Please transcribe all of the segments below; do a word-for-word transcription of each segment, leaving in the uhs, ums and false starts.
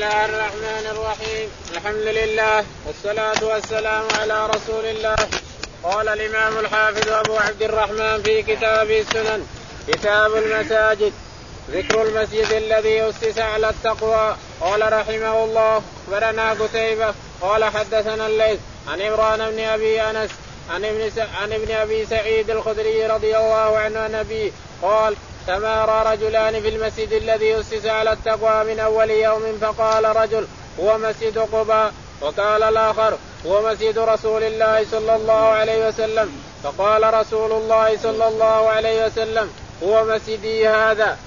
الله الرحمن الرحيم. الحمد لله والصلاة والسلام على رسول الله. قال الإمام الحافظ أبو عبد الرحمن في كتابه السنن كتاب المساجد ذكر المسجد الذي أسس على التقوى. قال رحمه الله أخبرنا قتيبة قال حدثنا الليث عن عمران بن أبي أنس عن ابن, س... عن ابن أبي سعيد الخدري رضي الله عنه النبي قال تمارى رجلان في المسجد الذي أسس على التقوى من أول يوم فقال رجل هو مسجد قباء وقال الآخر هو مسجد رسول الله صلى الله عليه وسلم فقال رسول الله صلى الله عليه وسلم هو مسجدي هذا.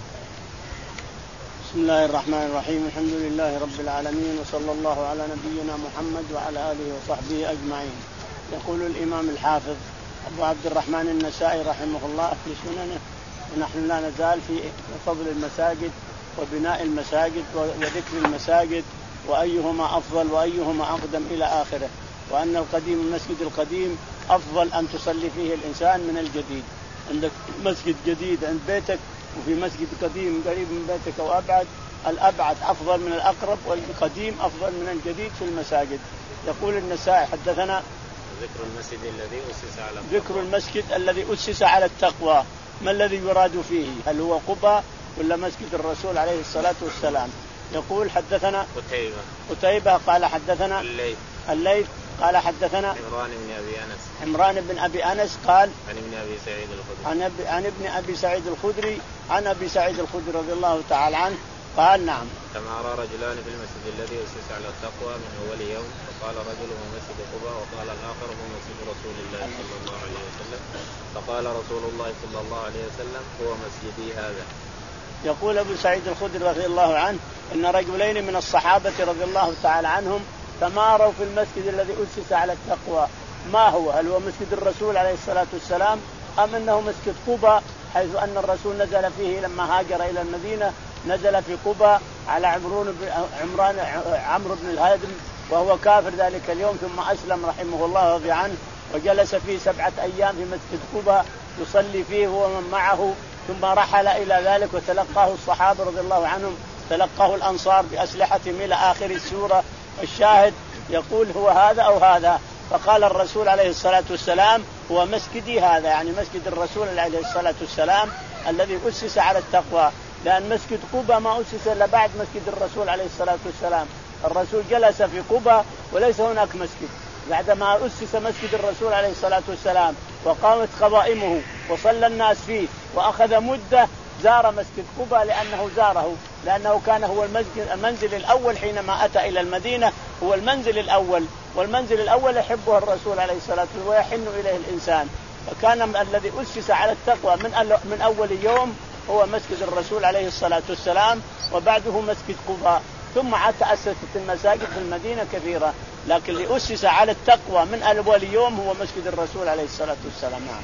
بسم الله الرحمن الرحيم. الحمد لله رب العالمين وصلى الله على نبينا محمد وعلى آله وصحبه أجمعين. يقول الإمام الحافظ أبو عبد الرحمن النسائي رحمه الله في سننه ونحن لا نزال في فضل المساجد وبناء المساجد وذكر المساجد وأيهما أفضل وأيهما أقدم إلى آخره، وأن القديم المسجد القديم أفضل أن تصلي فيه الإنسان من الجديد. عندك مسجد جديد عند بيتك وفي مسجد قديم قريب من بيتك أو أبعد، الأبعد أفضل من الأقرب والقديم أفضل من الجديد في المساجد. يقول النسائي حدثنا ذكر المسجد الذي أسس على التقوى. ذكر المسجد الذي أسس على التقوى، ما الذي يراد فيه؟ هل هو قباء ولا مسجد الرسول عليه الصلاة والسلام؟ يقول حدثنا قتيبة قتيبة قال حدثنا الليث الليث قال حدثنا عمران بن أبي أنس عمران بن أبي أنس قال عن ابن أبي سعيد الخدري عن, أبي عن ابن أبي سعيد الخدري عن أبي سعيد الخدري رضي الله تعالى عنه قال نعم تمارى رجلان في المسجد الذي أسس على التقوى من أول يوم فقال رجل هو مسجد قباء وقال الآخر هو مسجد رسول الله صلى الله عليه وسلم فقال رسول الله صلى الله عليه وسلم هو مسجدي هذا. يقول أبو سعيد الخدري رضي الله عنه إن رجلين من الصحابة رضي الله تعالى عنهم تماروا في المسجد الذي أسس على التقوى، ما هو؟ هل هو مسجد الرسول عليه الصلاة والسلام أم أنه مسجد قباء حيث أن الرسول نزل فيه لما هاجر إلى المدينة، نزل في قباء على عمران عمران عمرو بن الهادم وهو كافر ذلك اليوم، ثم أسلم رحمه الله رضي عنه وجلس فيه سبعة أيام في مسجد قباء يصلي فيه ومن معه، ثم رحل إلى ذلك وتلقاه الصحابة رضي الله عنهم، تلقاه الأنصار بأسلحتهم إلى آخر السورة. الشاهد يقول هو هذا أو هذا، فقال الرسول عليه الصلاة والسلام هو مسجدي هذا، يعني مسجد الرسول عليه الصلاة والسلام الذي أسس على التقوى، لأن مسجد قباء ما أسس إلا بعد مسجد الرسول عليه الصلاة والسلام. الرسول جلس في قباء وليس هناك مسجد، بعدما أسس مسجد الرسول عليه الصلاة والسلام وقامت قوائمه وصلى الناس فيه وأخذ مدة زار مسجد قباء لأنه زاره، لأنه كان هو المسجد المنزل الأول حينما أتى إلى المدينة، هو المنزل الأول، والمنزل الأول يحبه الرسول عليه الصلاة والسلام ويحن إليه الإنسان. فكان الذي أسس على التقوى من من أول يوم هو مسجد الرسول عليه الصلاة والسلام، وبعده مسجد قباء، ثم عاد تأسست المساجد في المدينة كثيرة، لكن اللي أسس على التقوى من أول يوم هو مسجد الرسول عليه الصلاة والسلام. نعم.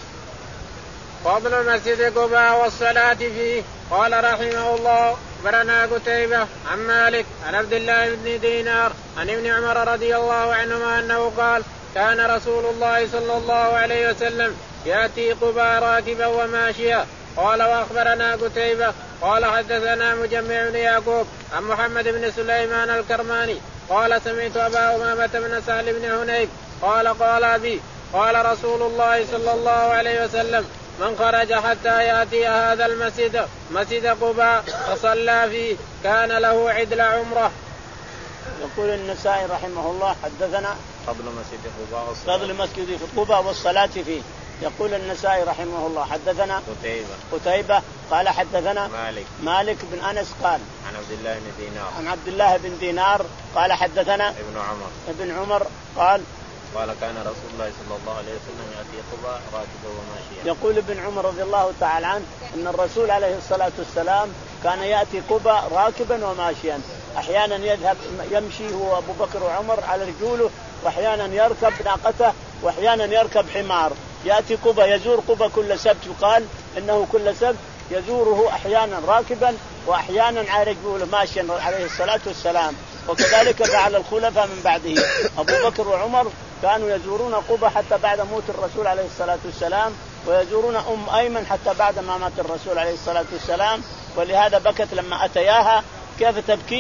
فضل مسجد قباء والصلاة فيه. قال رحمه الله أخبرنا قتيبة عن مالك عن عبد الله بن دينار عن ابن عمر رضي الله عنهما أنه قال كان رسول الله صلى الله عليه وسلم يأتي قباء راكبا وماشيا. قال وأخبرنا قتيبة قال حدثنا مجمع بن يعقوب عن محمد بن سليمان الكرماني قال سمعت أبا أمامة بن سهل بن هنيف قال قال أبي قال رسول الله صلى الله عليه وسلم من خرج حتى يأتي هذا المسجد مسجد قباء فصلى فيه كان له عدل عمره. يقول النسائي رحمه الله حدثنا فضل مسجد قباء والصلاة فضل مسجد قباء والصلاة فيه. يقول النسائي رحمه الله حدثنا قتيبة قتيبة قال حدثنا مالك مالك بن أنس قال عن عبد الله بن دينار عن عبد الله بن دينار قال حدثنا ابن عمر ابن عمر قال قال كان رسول الله صلى الله عليه وسلم يأتي قباء راكبا وماشيا. يقول ابن عمر رضي الله تعالى عنه أن الرسول عليه الصلاة والسلام كان يأتي قباء راكبا وماشيا، أحيانا يذهب يمشي هو أبو بكر وعمر على رجوله، وأحيانا يركب ناقته، وأحيانا يركب حمار، يأتي قباء يزور قباء كل سبت، يقال إنه كل سبت يزوره أحيانا راكبا وأحيانا على رجوله ماشيا عليه الصلاة والسلام. وكذلك فعل الخلفاء من بعده، أبو بكر وعمر كانوا يزورون قباء حتى بعد موت الرسول عليه الصلاة والسلام، ويزورون أم أيمن حتى بعد ما مات الرسول عليه الصلاة والسلام. ولهذا بكت لما أتياها كيف تبكين؟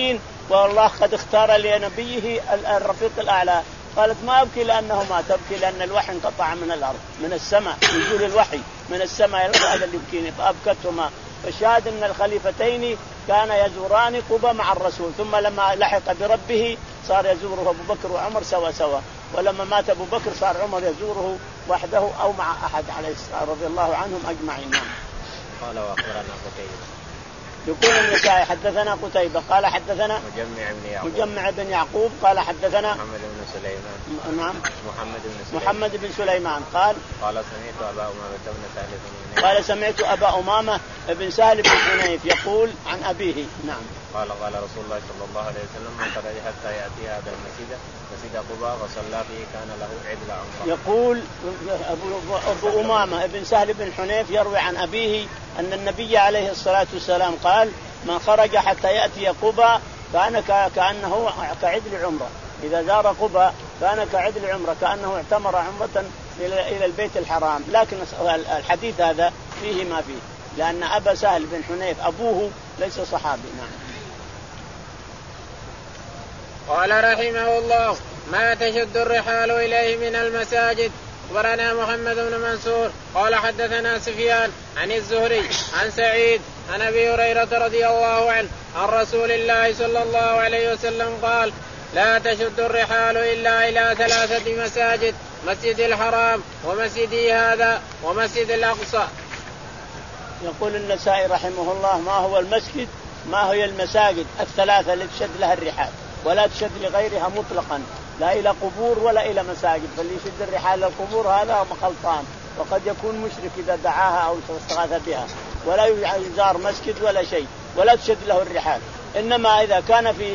والله قد اختار لنبيه الرفيق الأعلى. قالت ما أبكي لأنه ما تبكي لأن الوحي انقطع من الأرض من السماء، نزول الوحي من السماء هذا اللي يبكيني. فأبكتهما. فالشاهد أن الخليفتين كان يزوران قبى مع الرسول، ثم لما لحق بربه صار يزوره أبو بكر وعمر سوا سوا، ولما مات أبو بكر صار عمر يزوره وحده أو مع أحد عليه الصلاة رضي الله عنهم أجمعين. قال وأخبرنا قتيبة. يقول النسائي حدثنا قتيبة قال حدثنا مجمع بن يعقوب مجمع بن يعقوب قال حدثنا محمد بن سليمان. نعم محمد بن سليمان محمد بن سليمان قال قال سمعت أبا أمامة بن سهل بن حنيف قال سمعت أبا أمامة بن سهل بن حنيف يقول عن أبيه. نعم قال قال رسول الله صلى الله عليه وسلم من خرج حتى يأتي هذا المسجد مسجد قباء وصلى فيه كان له عدل عمره. يقول أبو, أبو أمامة بن سهل بن حنيف يروي عن أبيه أن النبي عليه الصلاة والسلام قال من خرج حتى يأتي قباء كان كأنه كعدل عمره. إذا زار قباء كان كعدل عمره كأنه اعتمر عمرة إلى البيت الحرام. لكن الحديث هذا فيه ما فيه، لأن أبا سهل بن حنيف أبوه ليس صحابي. نعم. قال رحمه الله ما تشد الرحال إليه من المساجد. أخبرنا محمد بن منصور قال حدثنا سفيان عن الزهري عن سعيد عن أبي هريرة رضي الله عنه عن رسول الله صلى الله عليه وسلم قال لا تشد الرحال إلا إلى ثلاثة مساجد مسجد الحرام ومسجدي هذا ومسجد الأقصى. يقول النسائي رحمه الله ما هو المسجد ما هي المساجد الثلاثة اللي تشد لها الرحال ولا تشد لغيرها مطلقا، لا إلى قبور ولا إلى مساجد. فاللي يشد الرحال للقبور هذا مخلطان، وقد يكون مشرك إذا دعاها أو استغاث بها. ولا يزار مسجد ولا شيء ولا تشد له الرحال. إنما إذا كان في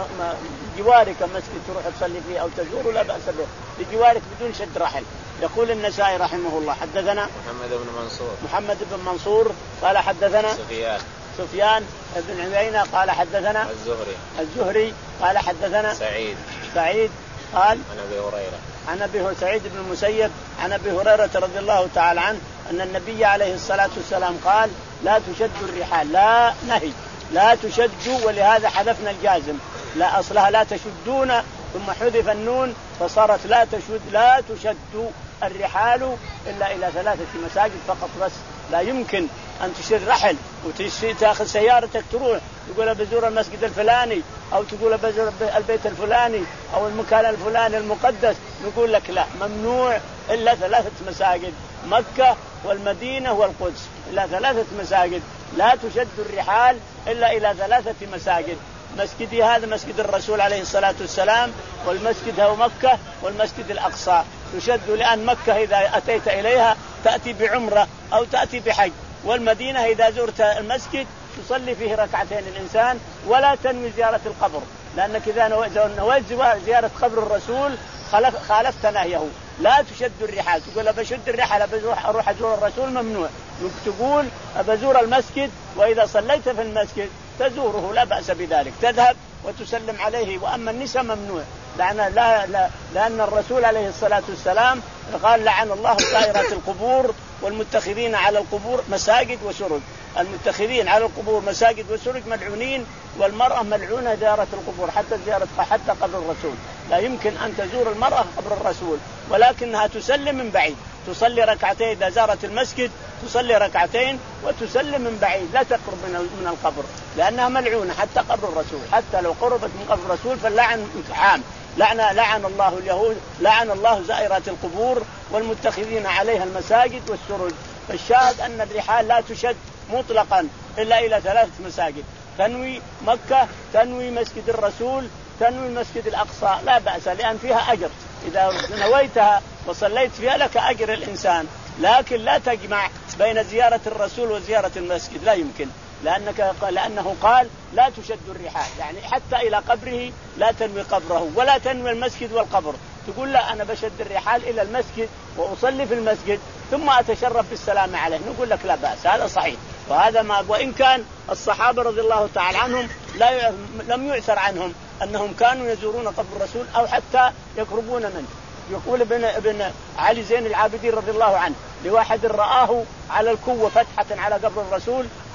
جوارك مسجد تروح تصلي فيه أو تزوره لا بأس به، بجوارك بدون شد رحل. يقول النسائي رحمه الله حدثنا محمد بن منصور محمد بن منصور قال حدثنا سفيان سفيان بن عيينة قال حدثنا الزهري الزهري قال حدثنا سعيد سعيد قال عن أبي هريرة عن أبي سعيد بن المسيب عن أبي هريرة رضي الله تعالى عنه أن النبي عليه الصلاة والسلام قال لا تشد الرحال، لا نهي لا تشد، ولهذا حذفنا الجازم لا أصلها لا تشدون ثم حذف النون فصارت لا تشد لا تشد الرحال إلا إلى ثلاثة مساجد فقط بس. لا يمكن أن تشد رحل وتأخذ سيارتك تروح تقول بزور المسجد الفلاني أو تقول بزور البيت الفلاني أو المكان الفلاني المقدس، نقول لك لا ممنوع إلا ثلاثة مساجد مكة والمدينة والقدس، إلا ثلاثة مساجد لا تشد الرحال إلا إلى ثلاثة مساجد. مسجدي هذا مسجد الرسول عليه الصلاة والسلام، والمسجد هو مكة، والمسجد الأقصى تشد لأن مكة إذا أتيت إليها تأتي بعمرة أو تأتي بحج، والمدينة إذا زرت المسجد تصلي فيه ركعتين الإنسان ولا تنوي زيارة القبر، لأنك إذا نويت زيارة قبر الرسول خالفت نهيه. لا تشد الرحال تقول بشد الرحال أروح أزور الرسول ممنوع، تقول بزور المسجد وإذا صليت في المسجد تزوره لا بأس بذلك، تذهب وتسلم عليه. وأما النساء ممنوع لأن, لا لا لأن الرسول عليه الصلاة والسلام قال لعن الله زائرات القبور والمتخذين على القبور مساجد وسرج. المتخذين على القبور مساجد وسرج ملعونين، والمرأة ملعونة زيارة القبور حتى زيارة حتى قبر الرسول. لا يمكن أن تزور المرأة قبر الرسول، ولكنها تسلم من بعيد، تصلي ركعتين إذا زارت المسجد تصلي ركعتين وتسلم من بعيد لا تقرب من القبر، لأنها ملعونة حتى قبر الرسول. حتى لو قربت من قبر الرسول فاللعن عام، لعن لعن الله اليهود لعن الله زائرات القبور والمتخذين عليها المساجد والسرج. فالشاهد أن الرحال لا تشد مطلقا إلا إلى ثلاث مساجد، تنوي مكة، تنوي مسجد الرسول، تنوي المسجد الأقصى لا بأس لأن فيها أجر، إذا نويتها وصليت فيها لك أجر الإنسان. لكن لا تجمع بين زيارة الرسول وزيارة المسجد، لا يمكن، لأنك لأنه قال لا تشد الرحال، يعني حتى إلى قبره لا تنوي قبره ولا تنوي المسجد والقبر. تقول لا أنا بشد الرحال إلى المسجد وأصلي في المسجد ثم أتشرف بالسلام عليه، نقول لك لا بأس، هذا صحيح. وهذا ما وإن كان الصحابة رضي الله تعالى عنهم لا لم يعثر عنهم أنهم كانوا يزورون قبر الرسول أو حتى يقربون منه. يقول ابن ابن علي زين العابدين رضي الله عنه لواحد رآه على الكوة فتحة على قبر الرسول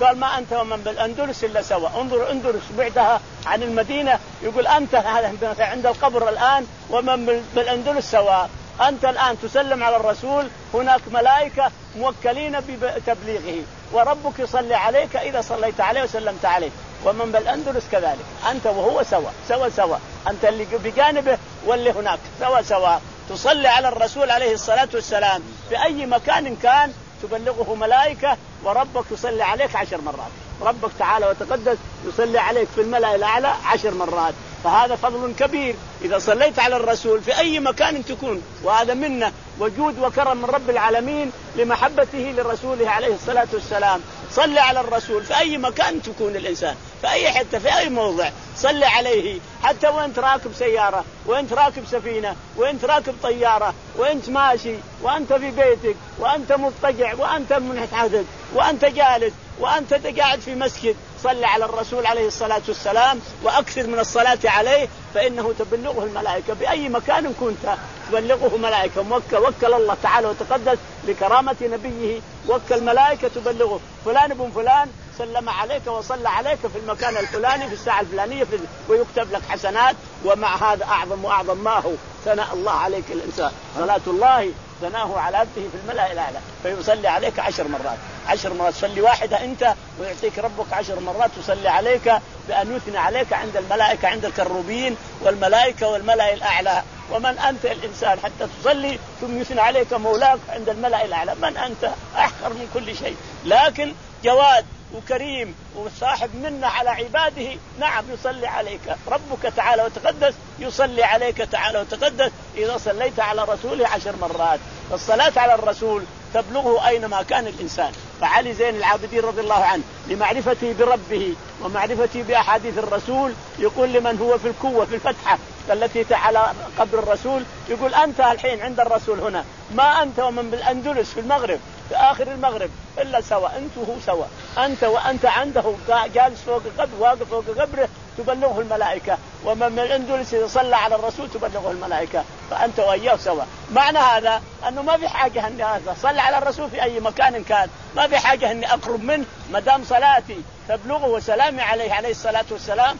قال ما أنت ومن بالأندلس إلا سوا. انظر الأندلس بعدها عن المدينة، يقول أنت عند القبر الآن ومن بالأندلس سوا. أنت الآن تسلم على الرسول، هناك ملائكة موكلين بتبليغه، وربك يصلي عليك إذا صليت عليه وسلمت عليه. ومن بالأندلس كذلك، أنت وهو سوا سوا سوا، أنت اللي بجانبه واللي هناك سوا سوا. تصلي على الرسول عليه الصلاة والسلام في أي مكان كان، تبلغه ملائكة، وربك يصلي عليك عشر مرات. ربك تعالى وتقدس يصلي عليك في الملأ الأعلى عشر مرات. فهذا فضل كبير إذا صليت على الرسول في أي مكان تكون، وهذا منه وجود وكرم من رب العالمين لمحبته لرسوله عليه الصلاة والسلام. صلي على الرسول في أي مكان تكون الإنسان، في أي حتة في أي موضع صلي عليه، حتى وأنت راكب سيارة، وأنت راكب سفينة، وأنت راكب طيارة، وأنت ماشي، وأنت في بيتك، وأنت مضطجع، وأنت منحدر، وأنت جالس، وأنت قاعد في مسجد، صلي على الرسول عليه الصلاة والسلام وأكثر من الصلاة عليه، فإنه تبلغه الملائكة بأي مكان كنت، تبلغه ملائكة موكل. وكل الله تعالى وتقدس لكرامة نبيه، وكل ملائكة تبلغه فلان ابن فلان سلم عليك وصلى عليك في المكان الفلاني في الساعة الفلانية، ويكتب لك حسنات. ومع هذا أعظم وأعظم ما هو ثناء الله عليك الإنسان، صلاة الله ثناه على عبده في الملأ الأعلى، فيصلي عليك عشر مرات. عشر مرات صلي واحدة أنت، ويعطيك ربك عشر مرات تصلي عليك بأن يثنى عليك عند الملائكة، عند الكروبين والملائكة والملأ الأعلى. ومن أنت الإنسان حتى تصلي ثم يثنى عليك مولاك عند الملأ الأعلى؟ من أنت؟ أحقر من كل شيء، لكن جواد وكريم وصاحب منا على عباده. نعم يصلي عليك ربك تعالى وتقدس، يصلي عليك تعالى وتقدس إذا صليت على رسوله عشر مرات. الصلاة على الرسول تبلغه أينما كان الإنسان. فعلي زين العابدين رضي الله عنه لمعرفته بربه ومعرفته بأحاديث الرسول يقول لمن هو في الكوة في الفتحة التي على قبر الرسول، يقول أنت الحين عند الرسول هنا، ما أنت ومن بالأندلس في المغرب في آخر المغرب إلا سوا، أنت وهو سوا، أنت وأنت عنده جالس فوق قبر، واقف فوق قبره، تبلغه الملائكة. ومن بالأندلس إذا صلى على الرسول تبلغه الملائكة، فأنت وإياه سوا. معنى هذا أنه ما في حاجة أني هذا صلى على الرسول في أي مكان كان، ما في حاجة أني أقرب منه، ما دام صلاتي تبلغه وسلامي عليه عليه الصلاة والسلام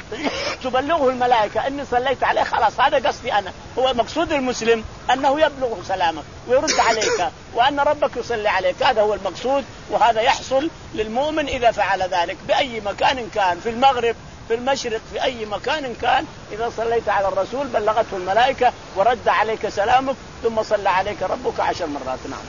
تبلغه الملائكة أني صليت عليه، خلاص هذا قصدي أنا. هو مقصود المسلم أنه يبلغه سلامك ويرد عليك، وأن ربك يصلي عليك، هذا هو المقصود. وهذا يحصل للمؤمن إذا فعل ذلك بأي مكان كان، في المغرب في المشرق في أي مكان كان، إذا صليت على الرسول بلغته الملائكة ورد عليك سلامك، ثم صلى عليك ربك عشر مرات. نعم.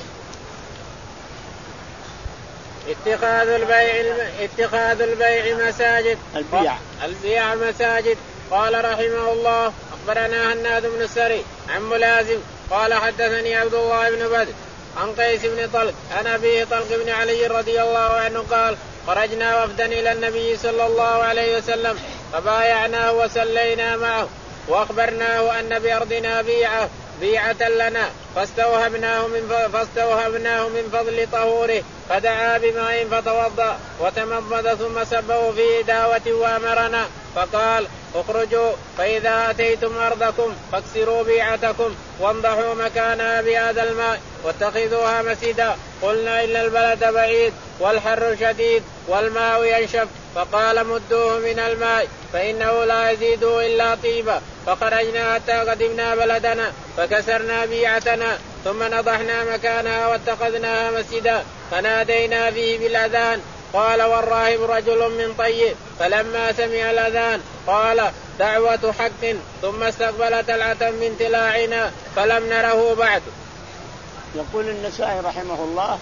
اتخاذ البيع اتخاذ البيع مساجد البيع البيع مساجد. قال رحمه الله أخبرنا هناد بن السري عن ملازم قال حدثني عبد الله بن بدر عن قيس بن طلق عن أبيه طلق بن علي رضي الله عنه قال خرجنا وفدا إلى النبي صلى الله عليه وسلم فبايعناه وسلينا معه وأخبرناه أن بأرضنا بيعة بيعة لنا فاستوهبناه من فاستوهبناه من فضل طهوره فدعا بماء فتوضأ وتمضمض ثم سبه في داوة وأمرنا فقال اخرجوا فإذا أتيتم أرضكم فاكسروا بيعتكم وانضحوا مكانها بهذا الماء واتخذوها مسجدا. قلنا إن البلد بعيد والحر شديد والماء ينشف، فقال مدوه من الماء فإنه لا يزيد إلا طيبا. فخرجنا حتى قدمنا بلدنا فكسرنا بيعتنا ثم نضحنا مكانها واتخذناها مسجدا فنادينا فيه بالأذان. قال والراهب رجل من طيب فلما سمع الأذان قال دعوة حق ثم استقبل تلعة من تلاعنا فلم نره بعد. يقول النسائي رحمه الله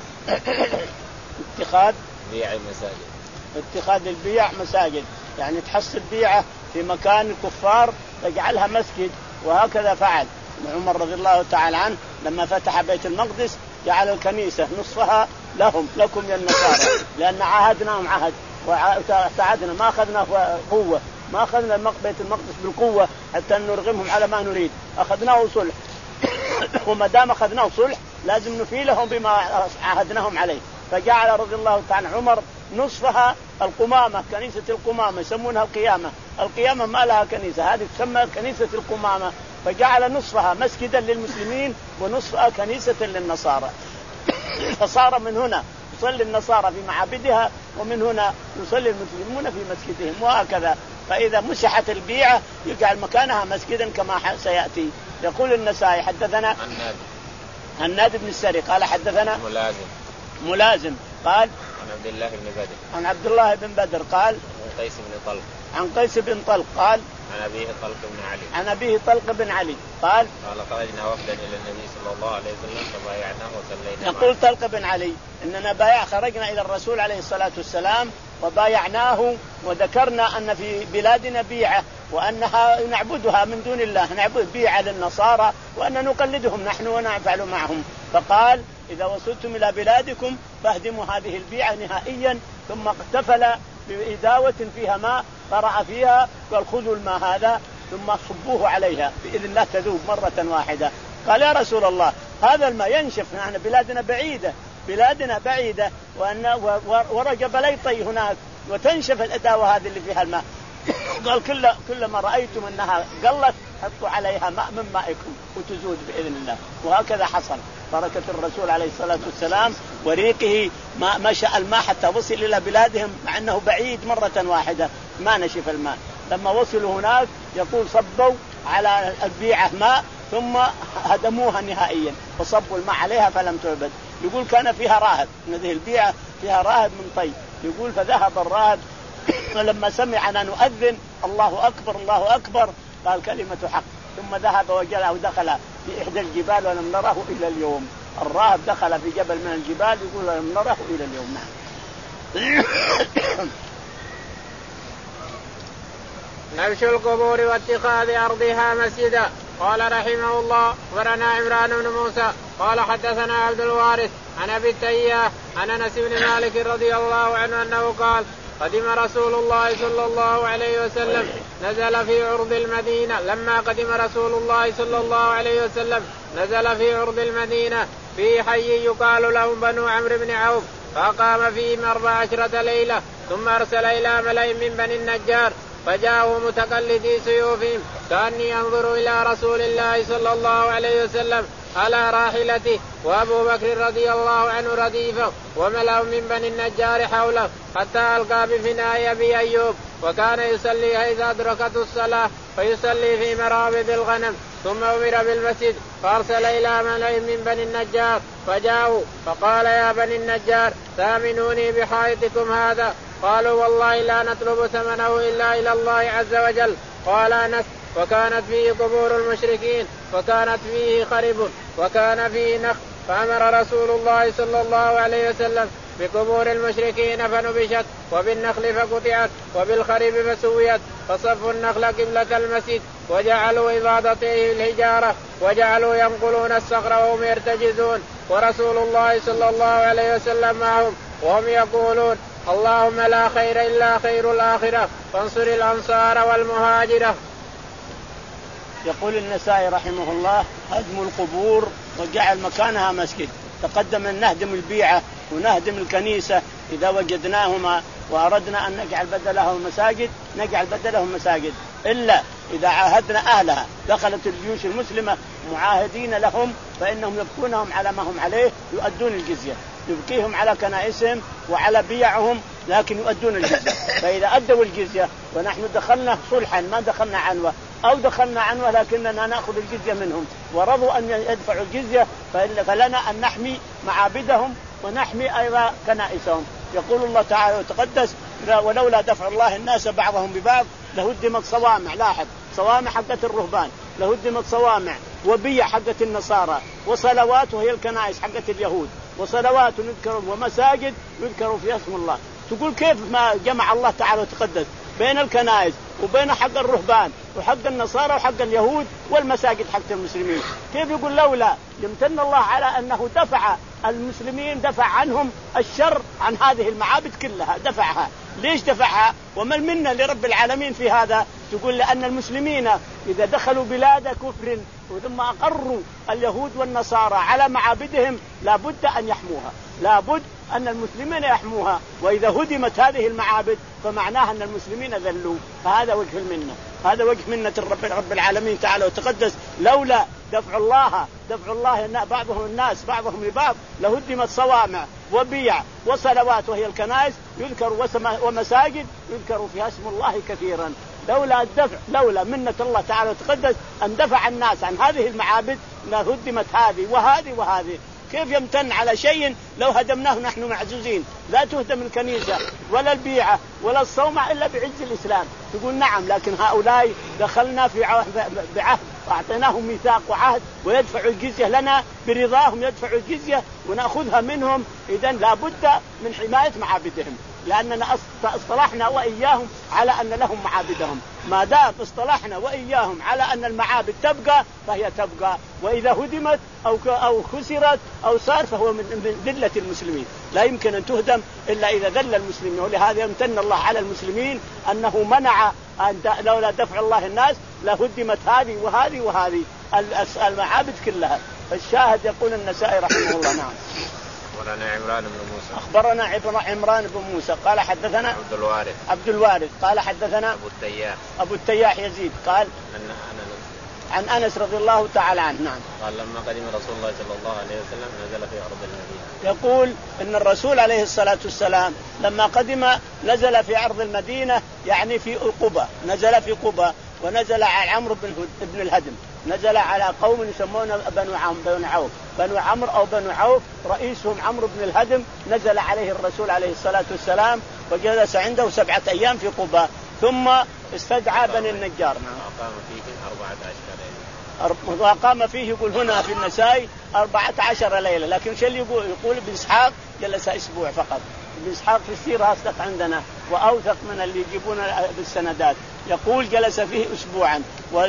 اتخاذ بيع المساجد اتخاذ البيع مساجد، يعني تحصل بيعة في مكان الكفار تجعلها مسجد. وهكذا فعل عمر رضي الله تعالى عنه لما فتح بيت المقدس جعل الكنيسة نصفها لهم لكم يا النصارى، لأن عاهدناهم عهد وتعهدنا ما أخذنا قوة، ما أخذنا بيت المقدس بالقوة حتى نرغمهم على ما نريد، أخذناه صلح وما دام أخذناه صلح لازم نفي لهم بما عاهدناهم عليه. فجعل رضي الله تعالى عمر نصفها القمامة، كنيسة القمامة يسمونها القيامة، القيامة ما لها كنيسة، هذه تسمى كنيسة القمامة، فجعل نصفها مسجدا للمسلمين ونصفها كنيسة للنصارى. فصار من هنا تصلي النصارى في معابدها ومن هنا يصلي المسلمون في مسجدهم وهكذا. فإذا مسحت البيعة يجعل مكانها مسجدا كما سيأتي. يقول النسائي حدثنا هناد بن السري قال حدثنا ملازم ملازم قال عن عبد الله بن بدر عن عبد الله بن بدر قال عن قيس بن طلق عن قيس بن طلق قال عن أبيه طلق بن علي عن أبيه طلق بن علي قال قال خرجنا وفدا إلى النبي صلى الله عليه وسلم فبايعناه وصلينا. يقول طلق بن علي إننا بايع خرجنا إلى الرسول عليه الصلاة والسلام وبايعناه وذكرنا أن في بلادنا بيعة وأنها نعبدها من دون الله، نعبد بيعة للنصارى وأن نقلدهم نحن ونفعل معهم. فقال إذا وصلتم إلى بلادكم فاهدموا هذه البيعة نهائيا. ثم اقتفل بإداوة فيها ماء قرأ فيها قال خذوا الماء هذا ثم صبوه عليها بإذن الله تذوب مرة واحدة. قال يا رسول الله هذا الماء ينشف، نحن بلادنا بعيدة بلادنا بعيدة وأن ورق بليطي هناك وتنشف الإداوة هذه اللي فيها الماء. قال كل كلما رأيتم أنها قلت حطوا عليها ماء من مائكم وتزود بإذن الله. وهكذا حصل بركة الرسول عليه الصلاة والسلام وريقه ما مشى الماء حتى وصل إلى بلادهم مع أنه بعيد مرة واحدة ما نشف الماء. لما وصلوا هناك يقول صبوا على البيعة ماء ثم هدموها نهائيا وصبوا الماء عليها فلم تعبد. يقول كان فيها راهب، هذه البيعة فيها راهب من طي. يقول فذهب الراهب فلما سمعنا نؤذن الله أكبر الله أكبر قال كلمة حق، ثم ذهب وجلع ودخل في إحدى الجبال ولم نره إلى اليوم. الراهب دخل في جبل من الجبال يقول لم نره إلى اليوم. نعم. نبش القبور واتخاذ أرضها مسجدا. قال رحمه الله ورنا عمران بن موسى قال حدثنا عبد الوارث عن أبي التياه عن أنس بن مالك رضي الله عنه أنه قال قدم رسول الله صلى الله عليه وسلم نزل في عرض المدينة لما قدم رسول الله صلى الله عليه وسلم نزل في عرض المدينة في حي يقال لهم بنو عمرو بن عوف فقام فيهم أربع عشرة ليلة ثم أرسل إلى ملأ من بني النجار فجاءوا متقلدي سيوفهم كأني أنظر إلى رسول الله صلى الله عليه وسلم على راحلته وأبو بكر رضي الله عنه رديفه وملأ من بني النجار حوله حتى ألقى بفناء أبي أيوب وكان يصلي إذا أدركت الصلاة فيصلي في مرابض الغنم. ثم أمر بالمسجد فأرسل إلى ملأ من بني النجار فجاءوا فقال يا بني النجار ثامنوني بحائطكم هذا. قالوا والله لا نطلب ثمنه إلا إلى الله عز وجل. قال أنس وكانت فيه قبور المشركين وكانت فيه خرب وكان فيه نخل فأمر رسول الله صلى الله عليه وسلم بقبور المشركين فنبشت وبالنخل فقطعت وبالخرب فسويت فصفوا النخل قبلة المسجد وجعلوا إبادته الحجارة وجعلوا ينقلون الصخر وهم يرتجزون ورسول الله صلى الله عليه وسلم معهم وهم يقولون اللهم لا خير إلا خير الآخرة فانصر الأنصار والمهاجرة. يقول النسائي رحمه الله هدم القبور وجعل مكانها مسجد. تقدم أن نهدم البيعة ونهدم الكنيسة إذا وجدناهما وأردنا أن نجعل بدلهم مساجد نجعل بدلهم مساجد إلا إذا عاهدنا أهلها. دخلت الجيوش المسلمة معاهدين لهم فإنهم يبقونهم على ما هم عليه يؤدون الجزية، يبقيهم على كنائسهم وعلى بيعهم لكن يؤدون الجزية. فإذا أدوا الجزية ونحن دخلنا صلحا ما دخلنا عنوة أو دخلنا عنوة لكننا نأخذ الجزية منهم ورضوا أن يدفعوا الجزية فلنا أن نحمي معابدهم ونحمي أيضا كنائسهم. يقول الله تعالى وتقدس ولولا دفع الله الناس بعضهم ببعض لهدمت صوامع، لاحظ صوامع حقت الرهبان، لهدمت صوامع وبيع حقت النصارى وصلوات وهي الكنائس حقت اليهود وصلوات يذكرون ومساجد يذكروا في اسم الله. تقول كيف ما جمع الله تعالى وتقدس بين الكنائس وبين حق الرهبان وحق النصارى وحق اليهود والمساجد حق المسلمين؟ كيف يقول لولا يمتن الله على أنه دفع المسلمين دفع عنهم الشر عن هذه المعابد كلها دفعها. ليش دفعها وما المنة لرب العالمين في هذا؟ تقول لأن المسلمين إذا دخلوا بلاد كفر ثم أقروا اليهود والنصارى على معابدهم لابد أن يحموها، لابد أن المسلمين يحموها. وإذا هدمت هذه المعابد فمعناها أن المسلمين ذلوا. فهذا وجه المنة، هذا وجه منة الرب رب العالمين تعالى وتقدس. لولا دفع الله دفع الله بعضهم الناس بعضهم لبعض لهدمت صوامع وبيع وصلوات وهي الكنائس يذكر ومساجد يذكر فيها اسم الله كثيرا. لولا الدفع لولا منة الله تعالى وتقدس أن دفع الناس عن هذه المعابد لهدمت هذه وهذه وهذه. كيف يمتن على شيء لو هدمناه نحن معزوزين؟ لا تهدم الكنيسة ولا البيعة ولا الصومعة إلا بعز الإسلام. تقول نعم، لكن هؤلاء دخلنا في بعهد وأعطيناهم ميثاق وعهد ويدفعوا الجزية لنا برضاهم، يدفعوا الجزية ونأخذها منهم. إذن لا بد من حماية معابدهم، لأننا اصطلحنا وإياهم على أن لهم معابدهم. ما دام اصطلحنا وإياهم على أن المعابد تبقى فهي تبقى، وإذا هدمت أو أو خسرت أو صار فهو من ذلة المسلمين. لا يمكن أن تهدم إلا إذا ذل المسلمين. ولهذا يمتن الله على المسلمين أنه منع أن لولا دفع الله الناس لهدمت هذه وهذه وهذه المعابد كلها. الشاهد يقول النسائي رحمه الله. نعم. أخبرنا عمران بن موسى أخبرنا عمران بن موسى قال حدثنا عبد الوارث عبد الوارث قال حدثنا أبو التياح أبو التياح يزيد قال أن عن أنس رضي الله تعالى عنه. نعم. قال لما قدم رسول الله صلى الله عليه وسلم نزل في أرض المدينة. يقول إن الرسول عليه الصلاة والسلام لما قدم نزل في أرض المدينة، يعني في قبى، نزل في قبى ونزل على عمرو بن الهدم، نزل على قوم يسمون بنو عمرو بنو عوف بنو عمرو أو بنو عوف، رئيسهم عمرو بن الهدم. نزل عليه الرسول عليه الصلاة والسلام وجلس عنده سبعة أيام في قبى، ثم استدعى بني النجار. وقام فيه أربعة عشر ليلة. وقام فيه يقول هنا في النسائي أربعة عشر ليلة، لكن شو اللي يقول يقول ابن إسحاق جلس أسبوع فقط. ابن إسحاق في السيرة أصدق عندنا وأوثق من اللي يجيبون بالسندات. يقول جلس فيه أسبوعا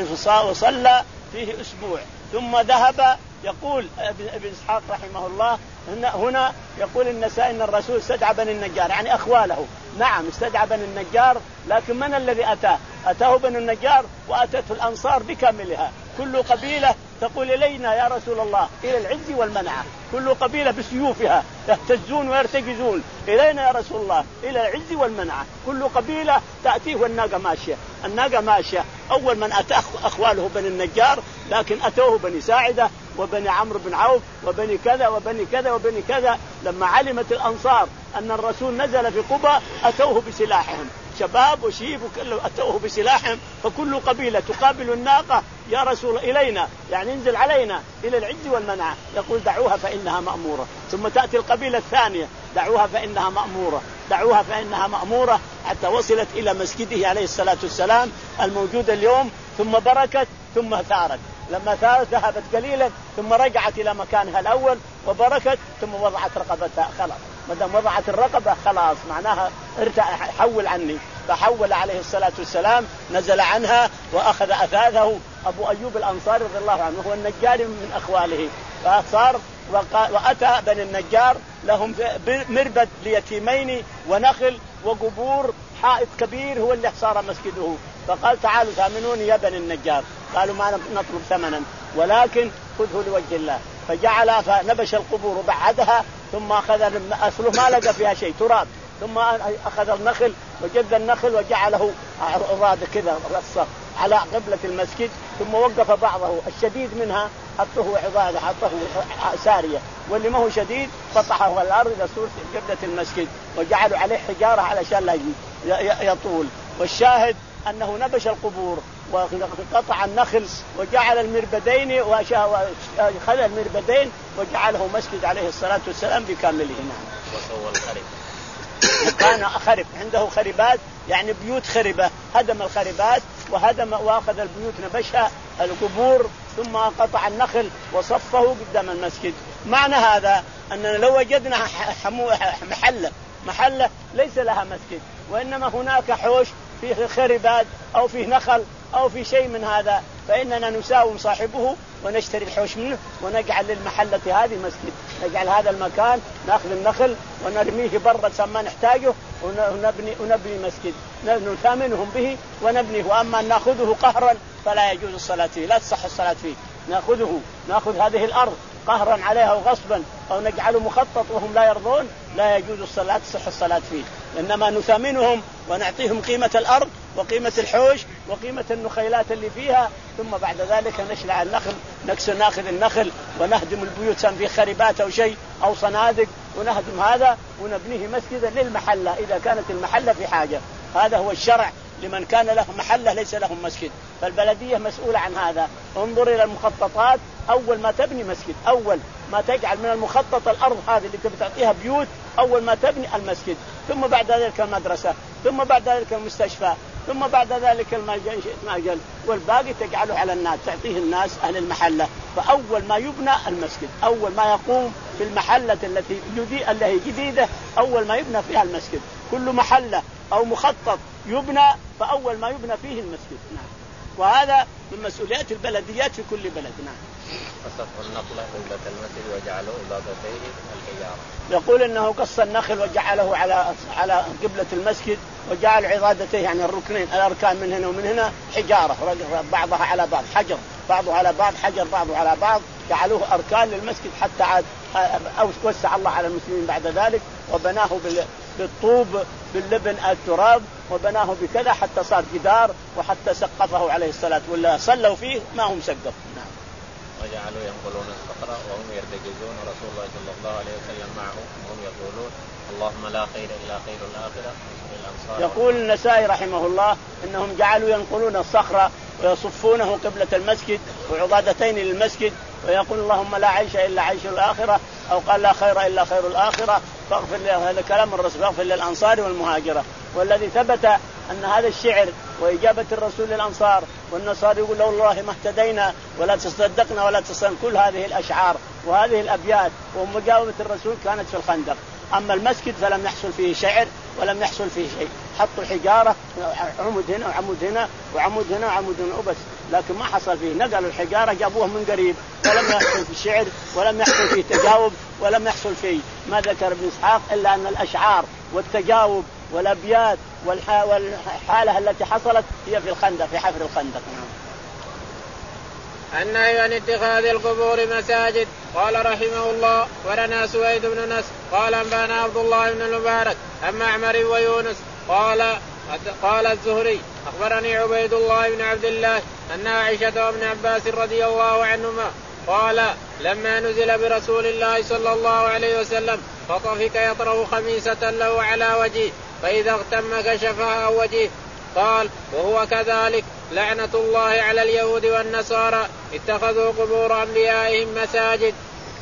وصلى فيه أسبوع ثم ذهب. يقول ابن إسحاق رحمه الله هنا, هنا يقول النسائي أن الرسول استدعى بني النجار، يعني أخواله. نعم استدعى بني النجار، لكن من الذي أتاه؟ أتاه بني النجار وأتته الأنصار بكاملها. كل قبيلة تقول إلينا يا رسول الله إلى العز والمنعة، كل قبيلة بسيوفها يهتزون ويرتجزون إلينا يا رسول الله إلى العز والمنعة. كل قبيلة تأتيه والناقة ماشية، الناقة ماشية. أول من أتى أخواله بني النجار، لكن أتوه بني ساعدة وبني عمرو بن عوف وبني كذا وبني كذا وبني كذا. لما علمت الأنصار أن الرسول نزل في قبى أتوه بسلاحهم، شباب وشيب وكله أتوه بسلاحهم. فكل قبيلة تقابل الناقة يا رسول إلينا، يعني انزل علينا إلى العز والمنعة. يقول دعوها فإنها مأمورة. ثم تأتي القبيلة الثانية دعوها فإنها مأمورة، دعوها فإنها مأمورة، حتى وصلت إلى مسجده عليه الصلاة والسلام الموجود اليوم. ثم بركت ثم ثارت، لما ثارت ذهبت قليلا ثم رجعت إلى مكانها الأول وبركت ثم وضعت رقبتها. خلاص ما دام وضعت الرقبة خلاص معناها ارتع حول عني. فحول عليه الصلاة والسلام، نزل عنها وأخذ أثاثه أبو أيوب الأنصاري رضي الله عنه وهو النجار من أخواله. فصار وأتى بني النجار لهم مربد ليتيمين ونخل وقبور، حائط كبير هو اللي صار مسجده. فقال تعالوا ثامنوني يا بني النجار. قالوا ما نطلب ثمنا ولكن خذه لوجه الله. فجعل فنبش القبور وبعدها، ثم أخذ أصله ما لقى فيها شيء تراب، ثم أخذ النخل وجد النخل وجعله عراد كذا رصة على قبلة المسجد، ثم وقف بعضه الشديد منها حطه عضادة حطه سارية، واللي ما هو شديد قطعه الأرض إلى صورة قبلة المسجد وجعلوا عليه حجارة علشان لا يطول. والشاهد أنه نبش القبور وقطع النخل وجعل المربدين وخذ المربدين وجعله مسجد عليه الصلاة والسلام بكامله. نعم. وسوى الخرب، كان خرب عنده خربات يعني بيوت خربة، هدم الخربات وهدم وأخذ البيوت نبشها القبور ثم قطع النخل وصفه قدام المسجد. معنى هذا أننا لو وجدنا محلة محلة ليس لها مسجد وإنما هناك حوش فيه خربات أو فيه نخل أو في شيء من هذا، فإننا نساوم صاحبه ونشتري الحوش منه ونجعل للمحلة هذه مسجد. نجعل هذا المكان نأخذ النخل ونرميه برا ما نحتاجه ونبني, ونبني مسجد نثامنهم به ونبنيه. وأما أن نأخذه قهرا فلا يجوز الصلاة فيه، لا تصح الصلاة فيه. نأخذه نأخذ هذه الأرض قهرا عليها وغصبا أو نجعله مخطط وهم لا يرضون لا يجوز الصلاة تصح الصلاة فيه. إنما نثامنهم ونعطيهم قيمة الأرض وقيمة الحوش وقيمة النخيلات اللي فيها. ثم بعد ذلك نشلع النخل، نكسر ناخذ النخل ونهدم البيوت سواء في خريبات أو شيء أو صنادق، ونهدم هذا ونبنيه مسجدا للمحلة إذا كانت المحلة في حاجة. هذا هو الشرع لمن كان له محلة ليس لهم مسجد، فالبلدية مسؤولة عن هذا. انظر إلى المخططات، أول ما تبني مسجد، أول ما تجعل من المخطط الأرض هذه اللي بتعطيها بيوت، أول ما تبني المسجد، ثم بعد ذلك المدرسة، ثم بعد ذلك المستشفى، ثم بعد ذلك المعجل، والباقي تجعله على الناس، تعطيه الناس أهل المحلة. فأول ما يبنى المسجد، أول ما يقوم في المحلة التي جديدة، أول ما يبنى فيها المسجد. كل محلة أو مخطط يبنى فأول ما يبنى فيه المسجد. نعم. وهذا من مسؤوليات البلديات في كل بلد. نعم. قصف النخل قبلة المسجد وجعله إضافتيه الحجارة. يقول إنه قص النخل وجعله على على قبلة المسجد وجعل عضادته يعني الركنين الأركان من هنا ومن هنا حجارة بعضها على بعض، حجر بعضه على بعض، حجر بعضه على بعض، جعلوه أركان للمسجد حتى عاد وسع الله على المسلمين بعد ذلك وبناه بالطوب باللبن التراب وبناه بكذا حتى صار جدار وحتى سقفه عليه الصلاة والله صلوا فيه ما هم سقف. نعم. وجعلوا ينقلون الصخرة وهم يرتجزون رسول الله صلى الله عليه وسلم معهم وهم يقولون اللهم لا خير إلا خير الآخرة. يقول النسائي رحمه الله إنهم جعلوا ينقلون الصخرة ويصفونه قبلة المسجد وعضادتين للمسجد ويقول اللهم لا عيش إلا عيش الآخرة، أو قال لا خير إلا خير الآخرة فاغفر له. هذا كلام الرسول، فاغفر للأنصار والمهاجرة. والذي ثبت أن هذا الشعر وإجابة الرسول للأنصار والنصارى يقول له والله ما اهتدينا ولا تصدقنا ولا تصدقنا، كل هذه الأشعار وهذه الأبيات ومجاوبة الرسول كانت في الخندق. أما المسجد فلم يحصل فيه شعر ولم يحصل فيه شيء، حطوا الحجارة عمود هنا وعمود هنا وعمود هنا وعمود هنا وبس، لكن ما حصل فيه. نقلوا الحجارة جابوها من قريب ولم يحصل في الشعر ولم يحصل فيه تجاوب ولم يحصل فيه ما ذكر ابن إسحاق إلا أن الأشعار والتجاوب والأبيات والحالة التي حصلت هي في الخندق، في حفر الخندق. النهي عن اتخاذ القبور مساجد. قال رحمه الله ولنا سويد بن نصر قال أنبانا عبد الله بن المبارك أما معمر ويونس قال قال الزهري أخبرني عبيد الله بن عبد الله أن عائشة وابن عباس رضي الله عنهما قال لما نزل برسول الله صلى الله عليه وسلم فطفق يطرح خميسة له على وجهه فإذا اغتم كشفها عن وجهه قال وهو كذلك لعنة الله على اليهود والنصارى اتخذوا قبور أنبيائهم مساجد.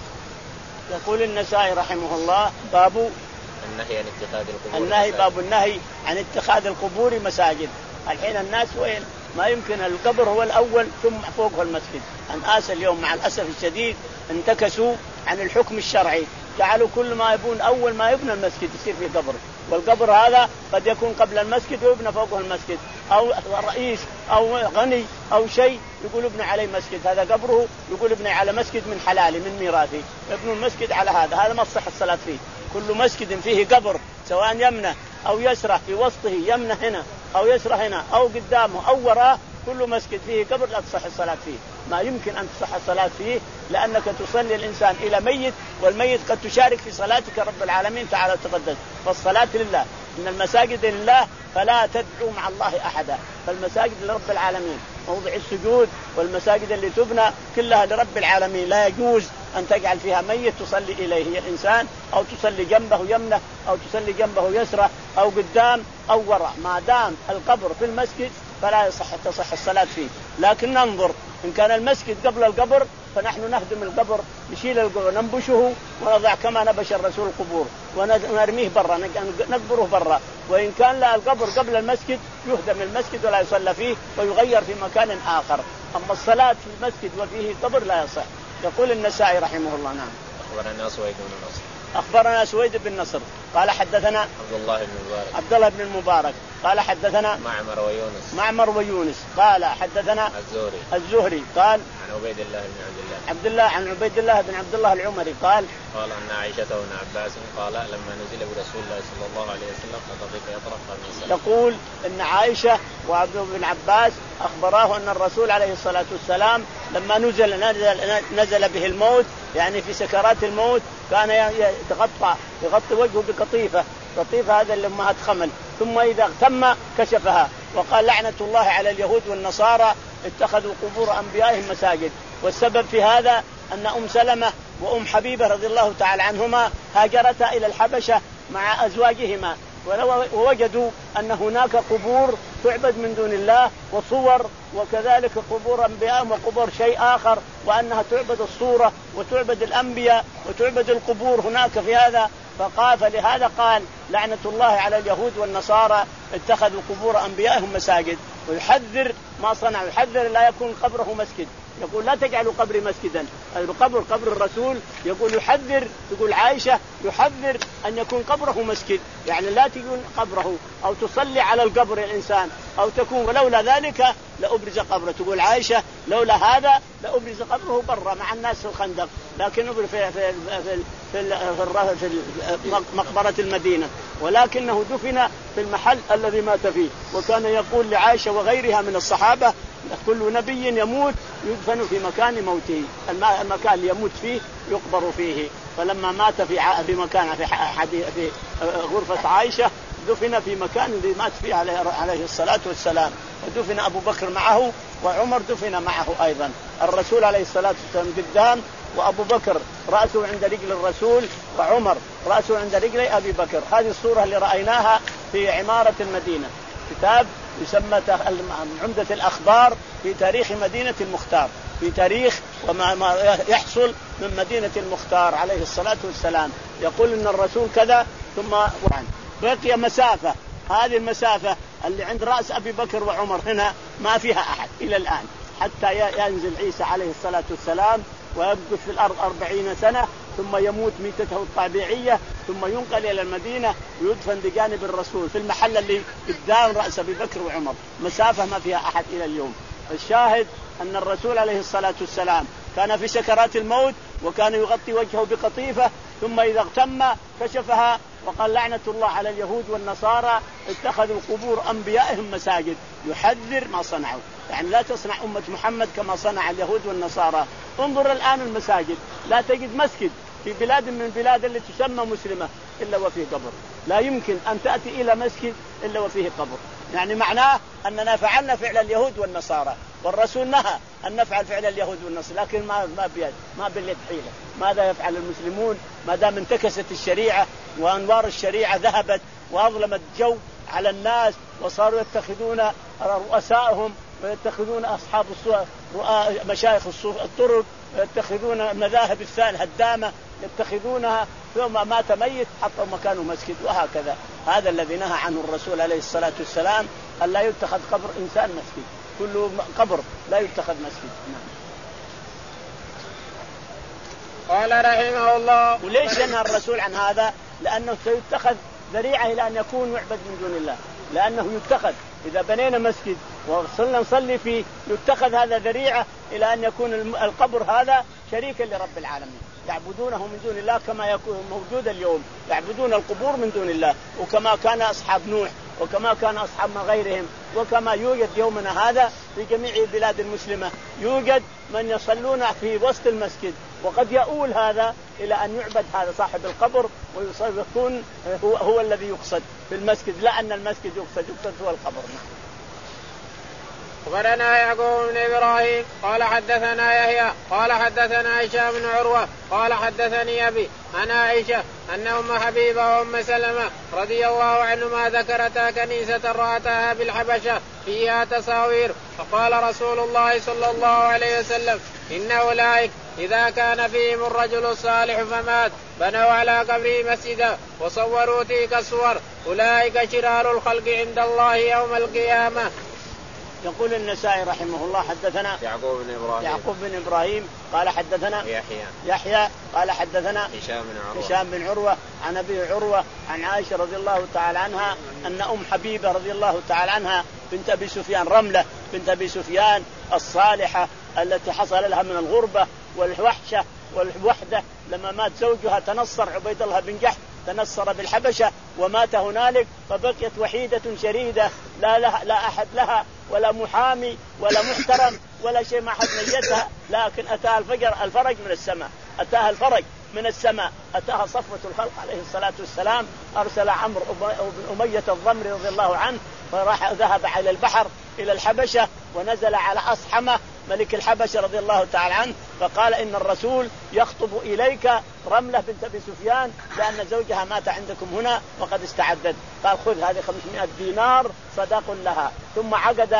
يقول النسائي رحمه الله باب النهي عن اتخاذ القبور النهي باب النهي عن اتخاذ القبور مساجد. الحين الناس وين ما يمكن القبر هو الأول ثم فوقه المسجد. الناس اليوم مع الأسف الشديد انتكسوا عن الحكم الشرعي، جعلوا كل ما يبون أول ما يبنى المسجد يصير فيه قبر، والقبر هذا قد يكون قبل المسجد ويبنى فوقه المسجد، أو رئيس أو غني أو شيء يقول ابن عليه مسجد، هذا قبره يقول ابن على مسجد من حلالي من ميراثي، ابن المسجد على هذا، هذا ما تصح الصلاة فيه. كل مسجد فيه قبر سواء يمنه أو يسره في وسطه، يمنه هنا أو يسره هنا أو قدامه أو وراه، كل مسجد فيه قبر لا تصح الصلاة فيه. ما يمكن أن تصح الصلاة فيه لأنك تصلي الإنسان إلى ميت، والميت قد تشارك في صلاتك رب العالمين تعالى وتقدس. فالصلاة لله، إن المساجد لله فلا تدعوا مع الله أحدا. فالمساجد لرب العالمين موضع السجود، والمساجد اللي تبنى كلها لرب العالمين، لا يجوز أن تجعل فيها ميت تصلي إليه هي الإنسان، أو تصلي جنبه يمنه أو تصلي جنبه يسره أو قدام أو وراء. ما دام القبر في المسجد فلا يصح تصح الصلاة فيه. لكن ننظر إن كان المسجد قبل القبر فنحن نهدم القبر، نشيل القبر ننبشه ونضع كما نبش الرسول القبور ونرميه برا نقبره برا. وإن كان لا القبر قبل المسجد يهدم المسجد ولا يصلى فيه ويغير في مكان آخر. أما الصلاة في المسجد وفيه قبر لا يصح. يقول النسائي رحمه الله نعم أخبرنا سويد بن نصر أخبرنا سويد بن نصر قال حدثنا عبد الله بن المبارك عبد الله بن المبارك قال حدثنا معمر ويونس معمر ويونس قال حدثنا الزهري الزهري قال عن عبيد الله بن عبد الله عبد الله عن عبيد الله بن عبد الله العمري قال قال أن عائشة وابن عباس قال لما نزل برسول الله صلى الله عليه وسلم فطفق يطرح خميسة. يقول إن عائشة وعبد بن عباس أخبراه أن الرسول عليه الصلاة والسلام لما نزل نزل, نزل به الموت يعني في سكرات الموت كان يتغطى يغطي وجهه بقطيفة، قطيفة هذا اللي أمهات خمل ثم إذا اغتم كشفها وقال لعنة الله على اليهود والنصارى اتخذوا قبور أنبيائهم مساجد. والسبب في هذا أن أم سلمة وأم حبيبة رضي الله تعالى عنهما هاجرتا إلى الحبشة مع أزواجهما، ووجدوا أن هناك قبور تعبد من دون الله وصور، وكذلك قبور أنبياء وقبور شيء آخر، وأنها تعبد الصورة وتعبد الأنبياء وتعبد القبور هناك في هذا. فقال فلهذا قال لعنة الله على اليهود والنصارى اتخذوا قبور أنبيائهم مساجد. ويحذر ما صنعوا، يحذر لا يكون قبره مسجد، يقول لا تجعلوا قبري مسجدا، القبر قبر الرسول، يقول يحذر، تقول عائشة يحذر أن يكون قبره مسجد، يعني لا تكون قبره أو تصلي على القبر الإنسان أو تكون، ولولا ذلك لأبرز قبره. تقول عائشة لولا هذا لأبرز قبره برا مع الناس في الخندق، لكن في في في في, في, في مقبرة المدينة، ولكنه دفن في المحل الذي مات فيه. وكان يقول لعائشة وغيرها من الصحابة كل نبي يموت يدفن في مكان موته، المكان اللي يموت فيه يقبر فيه. فلما مات في في مكان في في غرفة عائشة دفن في مكان اللي مات فيه عليه عليه الصلاة والسلام، ودفن أبو بكر معه وعمر دفن معه أيضا. الرسول عليه الصلاة والسلام قدام، وأبو بكر رأسه عند رجل الرسول، وعمر رأسه عند رجل أبي بكر. هذه الصورة اللي رأيناها في عمارة المدينة، كتاب يسمى عمدة الأخبار في تاريخ مدينة المختار، في تاريخ وما ما يحصل من مدينة المختار عليه الصلاة والسلام. يقول إن الرسول كذا ثم بقي مسافة، هذه المسافة اللي عند رأس أبي بكر وعمر هنا ما فيها أحد إلى الآن، حتى ينزل عيسى عليه الصلاة والسلام ويمكث في الأرض أربعين سنة ثم يموت ميتته الطبيعية، ثم ينقل إلى المدينة ويدفن بجانب الرسول في المحل اللي قدام رأس أبي بكر وعمر، مسافة ما فيها أحد إلى اليوم. الشاهد أن الرسول عليه الصلاة والسلام كان في سكرات الموت، وكان يغطي وجهه بقطيفة، ثم إذا اغتم كشفها وقال لعنة الله على اليهود والنصارى اتخذوا قبور أنبيائهم مساجد. يحذر ما صنعوا، يعني لا تصنع أمة محمد كما صنع اليهود والنصارى. انظر الآن المساجد، لا تجد مسجد في بلاد من البلاد اللي تسمى مسلمة إلا وفيه قبر، لا يمكن أن تأتي إلى مسجد إلا وفيه قبر. يعني معناه أننا فعلنا فعل اليهود والنصارى، والرسول نهى أن نفعل فعل اليهود والنصارى، لكن ما ما بيد ما باليد حيلة. ماذا يفعل المسلمون ما دام انتكست الشريعة وأنوار الشريعة ذهبت وأظلمت الجو على الناس، وصاروا يتخذون رؤسائهم ويتخذون أصحاب مشايخ الطرق، يتخذون مذاهب الهدامة يتخذونها، ثم مات ميت حطوا مكانه مسجد، وهكذا. هذا الذي نهى عنه الرسول عليه الصلاة والسلام، أن لا يتخذ قبر إنسان مسجد، كل قبر لا يتخذ مسجد. قال رحمه الله. وليش نهى الرسول عن هذا؟ لأنه سيتخذ ذريعة إلى أن يكون يعبد من دون الله، لأنه يتخذ إذا بنينا مسجد وصلنا نصلي فيه يتخذ هذا ذريعة إلى أن يكون القبر هذا شريكا لرب العالمين، يعبدونه من دون الله كما يكون موجود اليوم، يعبدون القبور من دون الله، وكما كان أصحاب نوح وكما كان أصحاب غيرهم، وكما يوجد يومنا هذا في جميع البلاد المسلمة يوجد من يصلون في وسط المسجد، وقد يؤول هذا إلى أن يعبد هذا صاحب القبر ويكون هو, هو الذي يقصد في المسجد، لا أن المسجد يقصد، يقصد هو القبر. أخبرنا يعقوب بن إبراهيم قال حدثنا يحيى قال حدثنا هشام بن عروة قال حدثني أبي عن عائشة أن أم حبيبة وأم سلمة رضي الله عنهما ذكرتا كنيسة رأتها بالحبشة فيها تصاوير، فقال رسول الله صلى الله عليه وسلم إن أولئك إذا كان فيهم الرجل الصالح فمات بنوا على قبره مسجدا وصوروا تلك الصور، أولئك شرار الخلق عند الله يوم القيامة. يقول النسائي رحمه الله حدثنا يعقوب بن إبراهيم يعقوب بن إبراهيم قال حدثنا يحيى يحيى قال حدثنا هشام بن عروة هشام بن عروة عن أبي عروة عن عائشة رضي الله تعالى عنها أن أم حبيبة رضي الله تعالى عنها بنت أبي سفيان، رملة بنت أبي سفيان الصالحة التي حصل لها من الغربة والوحشة والوحدة لما مات زوجها تنصر عبيد الله بن جحش، تنصر بالحبشة ومات هنالك، فبقيت وحيدة شريدة لا, لا, لا أحد لها ولا محامي ولا محترم ولا شيء، ما حد ميتها، لكن أتاها الفجر الفرج من السماء، أتاها الفرج من السماء أتاها صفوة الخلق عليه الصلاة والسلام. أرسل عمرو بن أمية الضمري رضي الله عنه فراح ذهب إلى البحر إلى الحبشة ونزل على أصحمة ملك الحبشة رضي الله تعالى عنه فقال إن الرسول يخطب إليك رملة بنت أبي سفيان لأن زوجها مات عندكم هنا وقد استعدت. قال خذ هذه خمسمائة دينار صداق لها. ثم عقد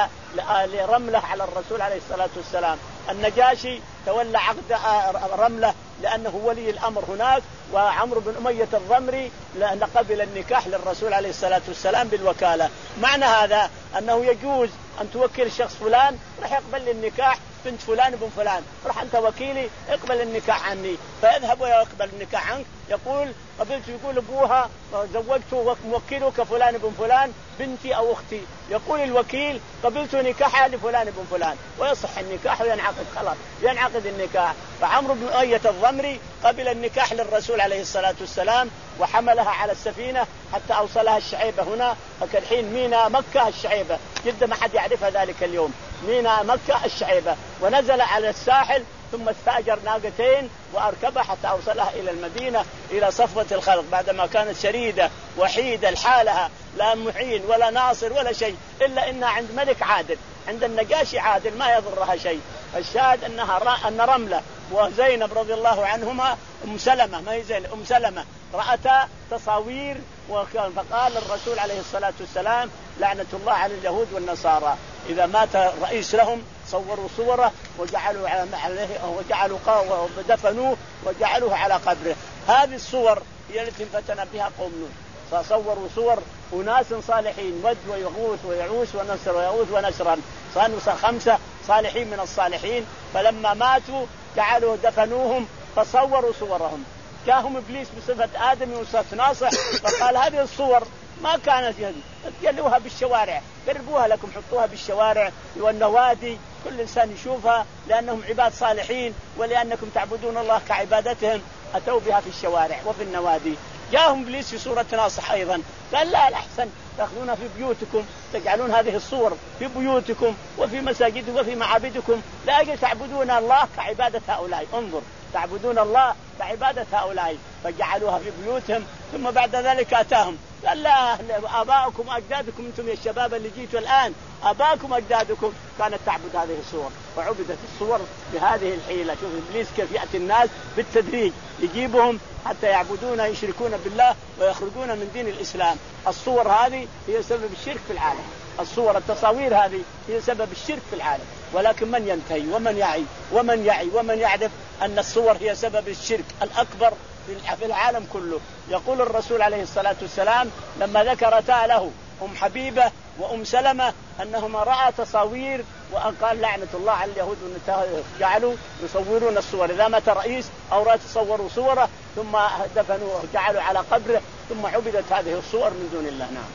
لرملة على الرسول عليه الصلاة والسلام. النجاشي تولى عقد رملة لأنه ولي الأمر هناك، وعمرو بن أمية الضمري لأن قبل النكاح للرسول عليه الصلاة والسلام بالوكالة. معنى هذا أنه يجوز أن توكل شخص فلان راح يقبل النكاح بنت فلان بن فلان، راح أنت وكيلي اقبل النكاح عني، فيذهب ويقبل النكاح عنك. يقول قبلت، يقول أبوها زوجته وموكلك فلان بن فلان بنتي أو أختي، يقول الوكيل قبلت نكاحها لفلان بن فلان، ويصح النكاح وينعقد، خلاص ينعقد النكاح. فعمرو بن أمية الضمري قبل النكاح للرسول عليه الصلاة والسلام وحملها على السفينة حتى أوصلها الشعيبة هنا. فكالحين مينا مكة الشعيبة جدا ما حد يعرفها ذلك اليوم، مينا مكة الشعيبة. ونزل على الساحل ثم استأجر ناقتين وأركبها حتى أوصلها إلى المدينة إلى صفوة الخلق بعدما كانت شريدة وحيدة لحالها لا معين ولا ناصر ولا شيء، إلا إنها عند ملك عادل، عند النجاشي عادل ما يضرها شيء. الشاهد أنها را... أن رملة وزينب رضي الله عنهما أم سلمة ما هي زينب أم سلمة رأتا تصاوير، وكان فقال الرسول عليه الصلاة والسلام لعنة الله على اليهود والنصارى إذا مات رئيس لهم صوروا صوره وجعلوا عليه وجعلوا ودفنوه وجعلوه على قبره. هذه الصور هي التي انفتن بها قوم نوح، فصوروا صور أناس صالحين ود ويغوث ويعوس ونصر ويغوث ونصرا، صاروا خمسة صالحين من الصالحين، فلما ماتوا جعلوا دفنوهم فصوروا صورهم. جاءهم إبليس بصفة آدم وصفة ناصح فقال هذه الصور ما كانت جلوها بالشوارع، قربوها لكم حطوها بالشوارع والنوادي كل إنسان يشوفها، لأنهم عباد صالحين ولأنكم تعبدون الله كعبادتهم أتوا بها في الشوارع وفي النوادي. جاءهم إبليس في صورة ناصح أيضا قال لا الأحسن تأخذونها في بيوتكم، تجعلون هذه الصور في بيوتكم وفي مساجدكم وفي معابدكم لا أجل تعبدون الله كعبادة هؤلاء. انظر تعبدون الله كعبادة هؤلاء، فجعلوها في بيوتهم. ثم بعد ذلك أتاهم قال لا آباؤكم وأجدادكم أنتم يا الشباب اللي جيتوا الآن آباؤكم وأجدادكم كانت تعبد هذه الصور وعبدت الصور بهذه الحيلة. شوف إبليس كيف يأتي الناس بالتدريج يجيبهم حتى يعبدون يشركون بالله ويخرجون من دين الإسلام. الصور هذه هي سبب الشرك في العالم، الصور التصاوير هذه هي سبب الشرك في العالم. ولكن من ينتهي ومن يعي ومن يعي ومن يعرف أن الصور هي سبب الشرك الأكبر في العالم كله. يقول الرسول عليه الصلاة والسلام لما ذكرتا له أم حبيبة وأم سلمة أنهما رأى تصاوير وقال لعنة الله على اليهود جعلوا يصورون الصور، إذا مات رئيس أو رأى تصوروا صوره ثم دفنوه جعلوا على قبره ثم عبدت هذه الصور من دون الله. نعم.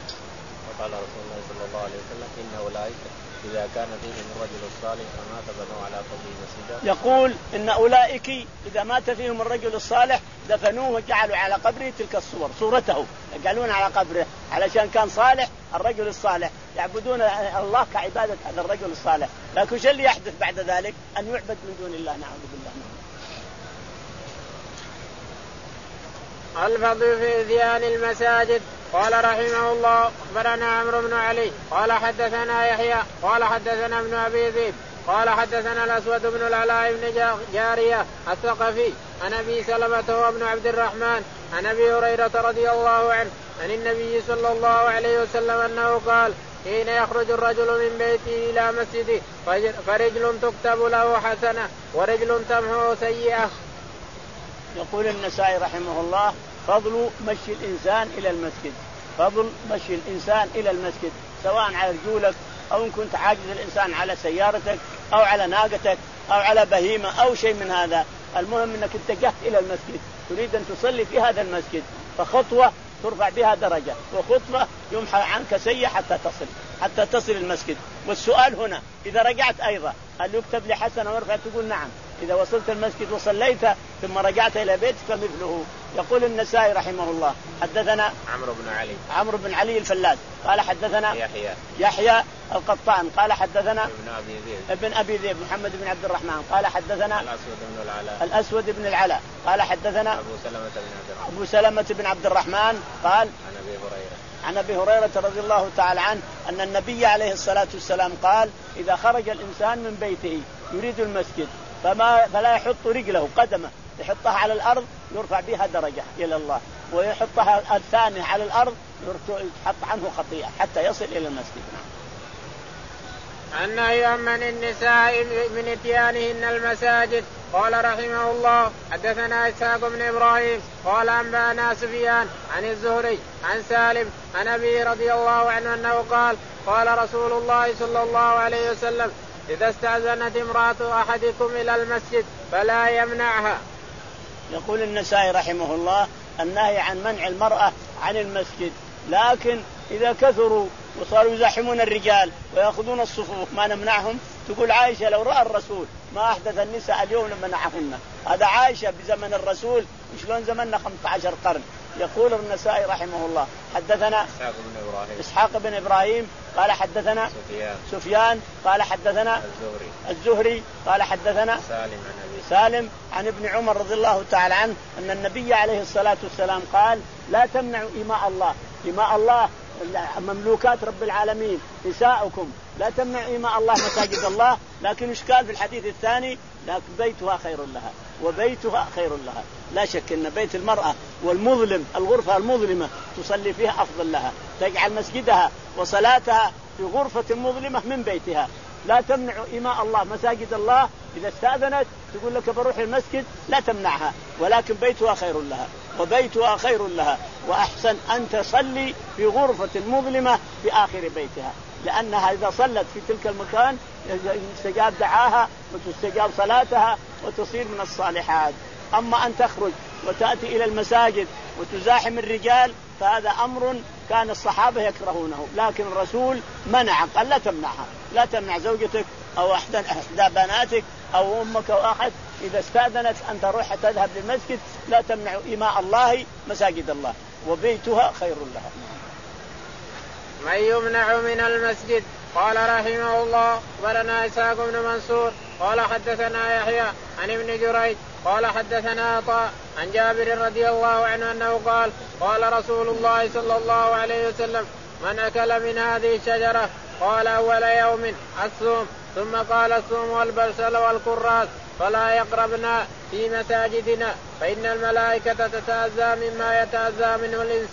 وقال رسول الله صلى الله عليه وسلم إن أولئك إذا كان فيهم الرجل الصالح فمات بنوا على قبره مسجدا. يقول إن أولئك إذا مات فيهم الرجل الصالح دفنوه وجعلوا على قبره تلك الصور صورته يجعلون على قبره علشان كان صالح الرجل الصالح يعبدون الله كعبادة هذا الرجل الصالح. لكن شو اللي يحدث بعد ذلك؟ أن يعبد من دون الله. نعوذ بالله. الفضل في إتيان المساجد. قال رحمه الله أخبرنا عمرو بن علي قال حدثنا يحيى قال حدثنا ابن أبي ذئب قال حدثنا الأسود بن العلاء بن جارية الثقفي عن أبي سلمة وابن عبد الرحمن عن أبي هريرة رضي الله عنه عن النبي صلى الله عليه وسلم أنه قال حين يخرج الرجل من بيته إلى مسجده فرجل تكتب له حسنة ورجل تمحو سيئة. يقول النسائي رحمه الله فضل مشي الإنسان إلى المسجد، فضل مشي الإنسان إلى المسجد سواء على رجولك أو إن كنت عاجز الإنسان على سيارتك أو على ناقتك أو على بهيمة أو شيء من هذا. المهم أنك اتجهت إلى المسجد تريد أن تصلي في هذا المسجد، فخطوة ترفع بها درجة وخطوة يمحى عنك سيئة حتى تصل حتى تصل المسجد. والسؤال هنا إذا رجعت أيضا هل يكتب لي حسنة ورفع؟ تقول نعم. إذا وصلت المسجد وصليت ثم رجعت إلى بيتك فمثله. يقول النسائي رحمه الله حدثنا عمرو بن علي عمرو بن علي الفلاس قال حدثنا يحيى يحيى القطان قال حدثنا ابن أبي ذئب ابن أبي ذئب محمد بن عبد الرحمن قال حدثنا الأسود بن العلاء الأسود بن العلاء قال حدثنا أبو سلمة بن عبد الرحمن أبو سلمة بن عبد الرحمن قال عن أبي هريرة عن أبي هريرة رضي الله تعالى عنه أن النبي عليه الصلاة والسلام قال إذا خرج الإنسان من بيته يريد المسجد فما فلا يحط رجله قدمه يحطها على الأرض يرفع بها درجة إلى الله، ويحطها الثانية على الأرض يحط عنه خطيئة حتى يصل إلى المسجد. عن نهي من النساء من اتيانهن المساجد. قال رحمه الله حدثنا إسحاق بن إبراهيم قال أنبأنا سفيان عن الزهري عن سالم عن أبي رضي الله عنه أنه قال قال رسول الله صلى الله عليه وسلم إذا استأذنت امرأة أحدكم إلى المسجد فلا يمنعها. يقول النسائي رحمه الله النهي عن منع المرأة عن المسجد، لكن إذا كثروا وصاروا يزاحمون الرجال ويأخذون الصفوف ما نمنعهم. تقول عائشة لو رأى الرسول ما أحدث النساء اليوم لمنعهن. هذا عائشة بزمن الرسول شلون زمننا خمسة عشر قرن. يقول النسائي رحمه الله حدثنا إسحاق بن إبراهيم إسحاق بن إبراهيم قال حدثنا سفيان, سفيان قال حدثنا الزهري, الزهري قال حدثنا سالم عن أبي سالم عن ابن عمر رضي الله تعالى عنه أن النبي عليه الصلاة والسلام قال لا تمنعوا إماء الله. إماء الله مملوكات رب العالمين نساؤكم، لا تمنعوا إماء الله مساجد الله. لكن إشكال في الحديث الثاني لكن بيتها خير لها وبيتها خير لها. لا شك أن بيت المرأة والمظلم الغرفة المظلمة تصلي فيها أفضل لها، تجعل مسجدها وصلاتها في غرفة مظلمة من بيتها. لا تمنع إماء الله مساجد الله. إذا استأذنت تقول لك بروح المسجد لا تمنعها، ولكن بيتها خير لها وبيتها خير لها، وأحسن أن تصلي في غرفة مظلمة في آخر بيتها، لأنها إذا صلت في تلك المكان يستجاب دعاها وتستجاب صلاتها وتصير من الصالحات. أما أن تخرج وتأتي إلى المساجد وتزاحم الرجال فهذا أمر كان الصحابة يكرهونه، لكن الرسول منع قال لا تمنعها. لا تمنع زوجتك أو أحد أحدى بناتك أو أمك أو أحد إذا استأذنت أن تروح تذهب للمسجد لا تمنع إماء الله مساجد الله وبيتها خير لها. من يمنع من المسجد. قال رحمه الله ولنا إسحاق بن منصور قال حدثنا يحيى عن ابن جريج قال حدثنا عطاء عن جابر رضي الله عنه أنه قال قال رسول الله صلى الله عليه وسلم من أكل من هذه الشجرة قال أول يوم الثوم ثم قال الثوم والبصل والكراث فلا يقربنا في مساجدنا فإن الملائكة تتأذى مما يتأذى منه الإنس.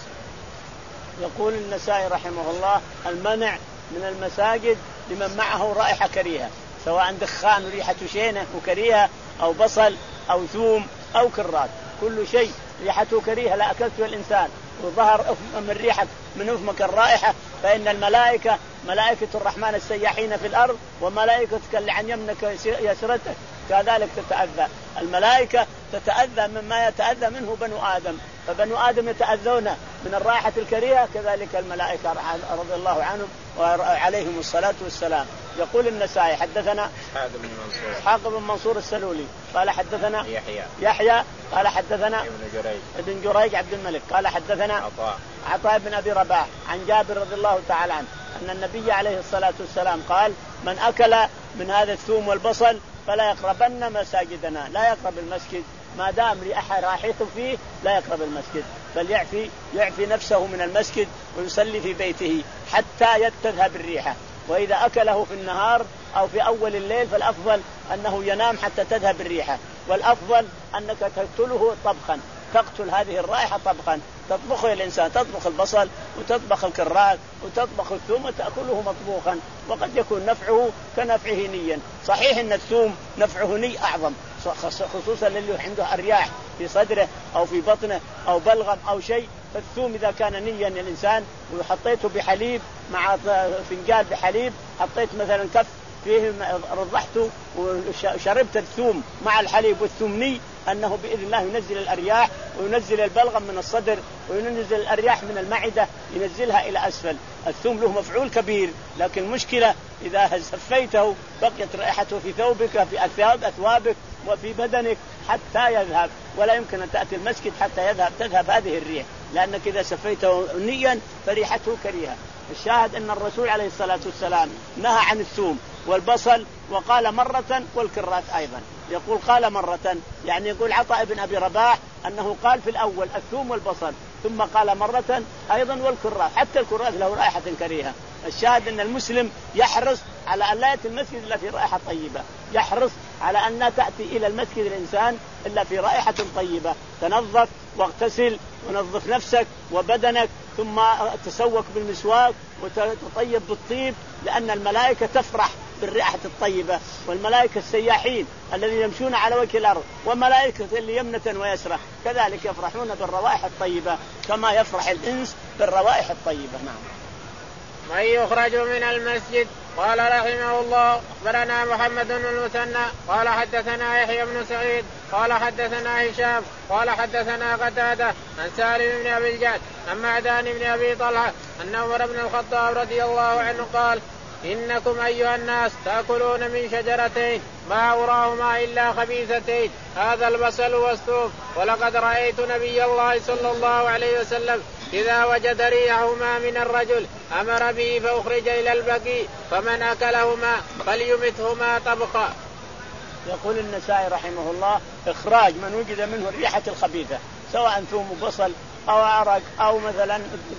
يقول النسائي رحمه الله المنع من المساجد لمن معه رائحة كريهة، سواء دخان وريحة شينة وكريهة أو بصل أو ثوم أو كراث، كل شيء ريحته كريهة لا أكلته الإنسان وظهر من ريحة من أفمك الرائحة فإن الملائكة ملائكة الرحمن السياحين في الأرض وملائكتك اللي عن يمنك يسرتك كذلك تتأذى. الملائكة تتأذى مما يتأذى منه بنو آدم، فبنو آدم يتأذون من الرائحة الكريهة كذلك الملائكة رضي الله عنهم وعليهم الصلاة والسلام. يقول النسائي حدثنا إسحاق بن منصور إسحاق بن منصور السلولي قال حدثنا يحيى يحيى قال حدثنا ابن جريج ابن جريج عبد الملك قال حدثنا عطاء عطاء بن أبي رباح عن جابر رضي الله تعالى عنه أن النبي عليه الصلاة والسلام قال من أكل من هذا الثوم والبصل فلا يقربن مساجدنا. لا يقرب المسجد ما دام ريحة راحته فيه لا يقرب المسجد، بل يعفي يعفي نفسه من المسجد ويصلي في بيته حتى تذهب الريحة. وإذا أكله في النهار أو في أول الليل فالأفضل أنه ينام حتى تذهب الريحة، والأفضل أنك تقتله طبخا، تقتل هذه الرائحة طبخا، تطبخه الإنسان، تطبخ البصل وتطبخ الكراث وتطبخ الثوم وتأكله مطبوخا، وقد يكون نفعه كنفعه نيا. صحيح أن الثوم نفعه ني أعظم خصوصا للي عنده أرياح في صدره أو في بطنه أو بلغم أو شيء، فالثوم إذا كان نيا الإنسان وحطيته بحليب مع فنجان بحليب، حطيت مثلا كف فيه رضحت وشربت الثوم مع الحليب والثومني أنه بإذن الله ينزل الأرياح وينزل البلغم من الصدر وينزل الأرياح من المعدة ينزلها إلى أسفل. الثوم له مفعول كبير، لكن مشكلة إذا سفيته بقيت رائحته في ثوبك في أثواب أثوابك وفي بدنك حتى يذهب، ولا يمكن أن تأتي المسجد حتى يذهب تذهب هذه الريح، لأنك إذا سفيته نيا فريحته كريهة. الشاهد أن الرسول عليه الصلاة والسلام نهى عن الثوم والبصل، وقال مرة والكراث أيضا. يقول قال مرة، يعني يقول عطاء بن أبي رباح أنه قال في الأول الثوم والبصل، ثم قال مرة أيضا والكراث، حتى الكراث له رائحة كريهة. الشاهد أن المسلم يحرص على أن لا يأتي المسجد إلا في رائحة طيبة، يحرص على أن لا تأتي إلى المسجد الإنسان إلا في رائحة طيبة. تنظف واغتسل ونظف نفسك وبدنك، ثم تسوق بالمسواك وتطيب بالطيب، لأن الملائكة تفرح بالرائحة الطيبة، والملائكة السياحين الذين يمشون على وجه الأرض وملائكة اللي يمنة ويسرة كذلك يفرحون بالروائح الطيبة كما يفرح الإنس بالروائح الطيبة. نعم. من يخرج من المسجد؟ قال رحمه الله أخبرنا محمد بن المثنى قال حدثنا يحيى بن سعيد قال حدثنا هشام قال حدثنا قتادة عن سالم بن أبي الجعد عن معدان بن أبي طلحة أن عمر بن الخطاب رضي الله عنه قال: إنكم أيها الناس تأكلون من شجرتين ما أراهما إلا خبيثتين، هذا البصل والثوم، ولقد رأيت نبي الله صلى الله عليه وسلم إذا وجد ريحهما من الرجل أمر به فأخرج إلى البقيع، فمن أكلهما فليمتهما طبخا. يقول النسائي رحمه الله: إخراج من وجد منه الريحة الخبيثة، سواء ثوم وبصل أو عرق أو مثلا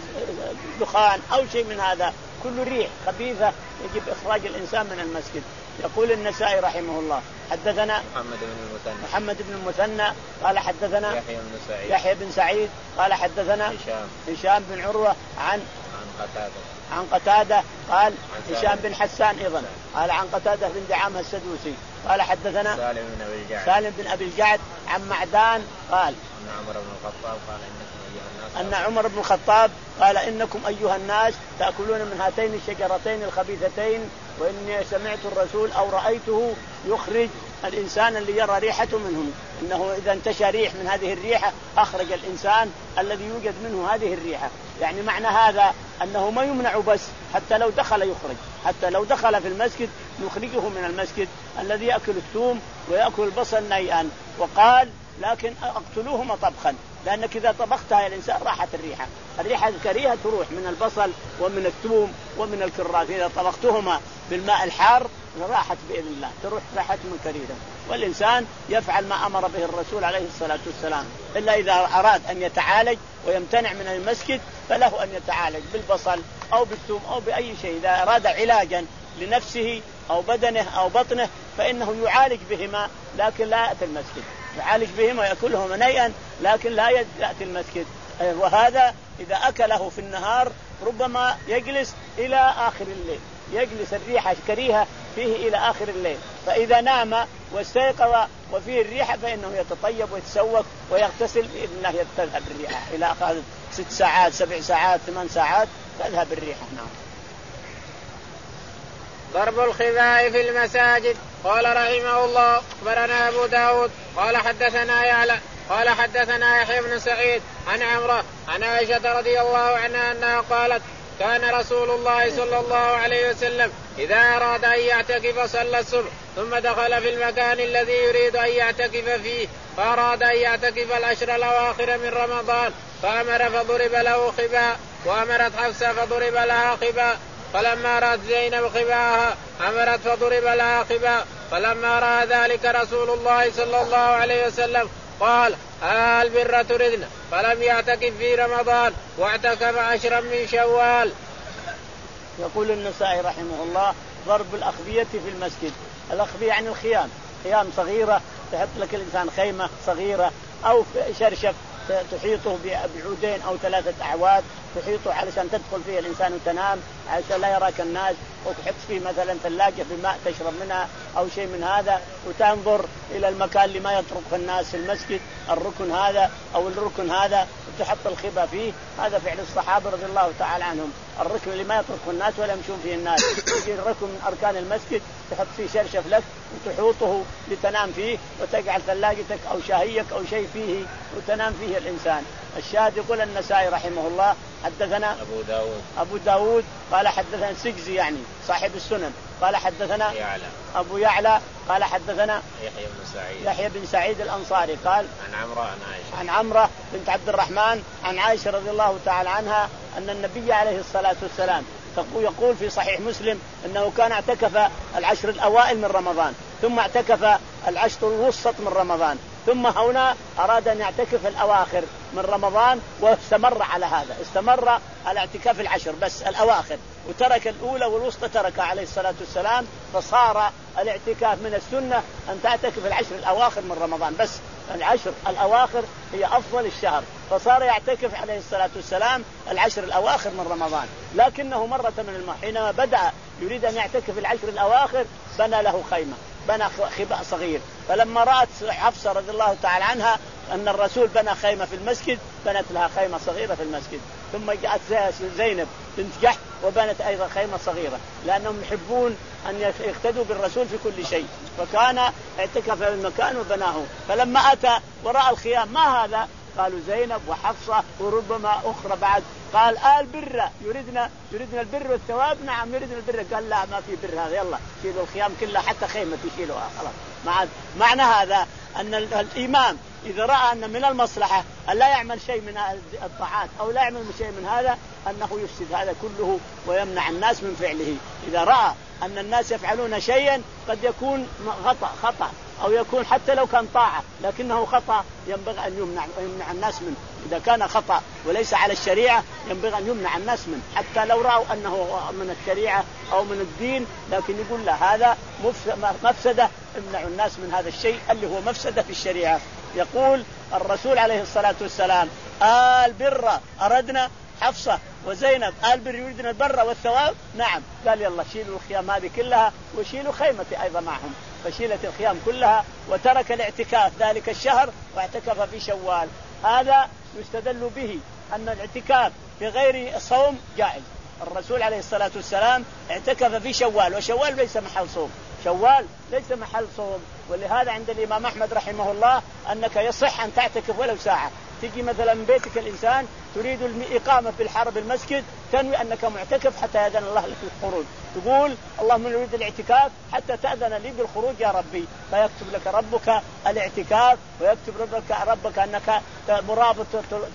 دخان أو شيء من هذا، كل ريح خبيثة يجب إخراج الإنسان من المسجد. يقول النسائي رحمه الله: حدثنا محمد بن المثنى محمد بن المثنى قال حدثنا يحيى بن سعيد يحيى بن سعيد قال حدثنا هشام هشام بن عروة عن عن قتادة عن قتادة قال هشام بن حسان أيضا قال عن قتادة بن دعامة السدوسي قال حدثنا سالم بن أبي الجعد سالم بن أبي الجعد عن معدان قال أن عمر بن الخطاب قال: إنكم أيها الناس أن عمر بن الخطاب قال: إنكم أيها الناس تأكلون من هاتين الشجرتين الخبيثتين، وإني سمعت الرسول أو رأيته يخرج الإنسان اللي يرى ريحته منهم، إنه إذا انتشى ريح من هذه الريحة أخرج الإنسان الذي يوجد منه هذه الريحة. يعني معنى هذا أنه ما يمنع بس، حتى لو دخل يخرج، حتى لو دخل في المسجد نخرجه من المسجد الذي يأكل الثوم ويأكل البصل نيئا. وقال: لكن أقتلوهما طبخا، لأنك إذا طبختها يا الإنسان راحت الريحة، الريحة الكريهة تروح من البصل ومن الثوم ومن الكراث، إذا طبختهما بالماء الحار راحت بإذن الله، تروح ريحتهم كريهة. والإنسان يفعل ما أمر به الرسول عليه الصلاة والسلام، إلا إذا أراد أن يتعالج ويمتنع من المسجد فله أن يتعالج بالبصل أو بالثوم أو بأي شيء. إذا أراد علاجا لنفسه أو بدنه أو بطنه فإنه يعالج بهما، لكن لا يأتي المسجد، يعالج بهما ويأكلهما نيئا لكن لا يأتي المسجد. وهذا إذا أكله في النهار ربما يجلس إلى آخر الليل، يجلس الريحة كريهة فيه إلى آخر الليل، فإذا نام واستيقظ وفيه الريحة فإنه يتطيب ويتسوق ويغتسل بإذن الله تذهب الريحة إلى آخر ست ساعات سبع ساعات ثمان ساعات تذهب الريحة. نعم. ضرب الخباء في المساجد. قال رحمه الله أخبرنا أبو داود قال حدثنا يعلى قال حدثنا يحيى بن سعيد عن عمرة عن عائشة رضي الله عنها أنها قالت: كان رسول الله صلى الله عليه وسلم إذا أراد أن يعتكف صلى الصبح ثم دخل في المكان الذي يريد أن يعتكف فيه، فأراد أن يعتكف العشر الأواخر من رمضان فأمر فضرب له خباء، وأمرت حفصة فضرب لها خباء، فلما رأت زينب خباءها أمرت فضرب لها خباء، فلما رأى ذلك رسول الله صلى الله عليه وسلم قال: آل بر تردن، فلم يعتكف في رمضان واعتكف عشرا من شوال. يقول النسائي رحمه الله: ضرب الأخبية في المسجد. الأخبية يعني الخيام، خيام صغيرة تحط لك الإنسان خيمة صغيرة أو شرشف تحيطه بعودين أو ثلاثة أعواد تحيطه علشان تدخل فيه الإنسان وتنام علشان لا يراك الناس، وتحط فيه مثلا ثلاجة بماء تشرب منها أو شيء من هذا، وتنظر إلى المكان اللي ما يطرق الناس في المسجد، الركن هذا أو الركن هذا تحط الخبا فيه. هذا فعل الصحابة رضي الله تعالى عنهم. الركن اللي ما يتركه الناس ولا يمشون فيه الناس، يجي الركن من أركان المسجد تحط فيه شرشف لك وتحوطه لتنام فيه، وتجعل ثلاجتك أو شاهيك أو شيء فيه وتنام فيه الإنسان. الشاهد يقول النسائي رحمه الله حدثنا أبو داود أبو داود قال حدثنا سجزي يعني صاحب السنن قال حدثنا يعلى. أبو يعلى قال حدثنا يحيى بن سعيد يحيى بن سعيد الأنصاري قال عن عمرة عن عائشة عن عمرة بنت عبد الرحمن عن عائشة رضي الله تعالى عنها أن النبي عليه الصلاة والسلام يقول في صحيح مسلم أنه كان اعتكف العشر الأوائل من رمضان، ثم اعتكف العشر الوسط من رمضان، ثم هنا أراد أن يعتكف الأواخر من رمضان، واستمر على هذا، استمر على اعتكاف العشر بس الأواخر، وترك الأولى والوسطى تركها عليه الصلاة والسلام. فصار الاعتكاف من السنة أن تعتكف العشر الأواخر من رمضان بس، العشر الأواخر هي أفضل الشهر، فصار يعتكف عليه الصلاة والسلام العشر الأواخر من رمضان. لكنه مرة من الماء حينما بدأ يريد أن يعتكف العشر الأواخر بنى له خيمة، بنى خباء صغير. فلما رأت حفصة رضي الله تعالى عنها أن الرسول بنى خيمة في المسجد بنت لها خيمة صغيرة في المسجد. ثم جاءت زينب بنت جحش وبنت أيضا خيمة صغيرة، لأنهم يحبون أن يقتدوا بالرسول في كل شيء، فكان اعتكف في المكان وبناه. فلما أتى وراء الخيام ما هذا؟ قالوا زينب وحفصة وربما أخرى بعد. قال آل بر يريدنا يريدنا البر والثواب. نعم يريدنا البر. قال لا ما في بر هذا، يلا شيلوا الخيام كلها حتى خيمة يشيلوها خلاص. مع معنى هذا أن الإمام إذا رأى أن من المصلحة أن لا يعمل شيء من الطاعات أو لا يعمل شيء من هذا أنه يفسد هذا كله ويمنع الناس من فعله. إذا رأى أن الناس يفعلون شيئا قد يكون خطأ خطأ أو يكون حتى لو كان طاعة لكنه خطأ ينبغي أن يمنع, يمنع الناس منه. إذا كان خطأ وليس على الشريعة ينبغي أن يمنع الناس منه، حتى لو رأوا أنه من الشريعة أو من الدين، لكن يقول له هذا مفسدة، امنعوا الناس من هذا الشيء اللي هو مفسدة في الشريعة. يقول الرسول عليه الصلاة والسلام آل بر أردنا حفصة وزينب آل بر يريدنا البر والثواب. نعم قال يلا شيلوا الخيام هذه كلها وشيلوا خيمتي أيضا معهم، فشيلت الخيام كلها وترك الاعتكاف ذلك الشهر واعتكف في شوال. هذا يستدل به أن الاعتكاف في غير صوم جائز. الرسول عليه الصلاة والسلام اعتكف في شوال، وشوال ليس محل صوم، شوال ليس محل صوم. ولهذا عند الإمام أحمد رحمه الله أنك يصح أن تعتكف ولو ساعة. تجي مثلا من بيتك الإنسان تريد الإقامة في الحرم المسجد، تنوي أنك معتكف حتى يأذن الله لك بالخروج، تقول اللهم نريد الاعتكاف حتى تأذن لي بالخروج يا ربي، فيكتب لك ربك الاعتكاف، ويكتب ربك ربك أنك مرابط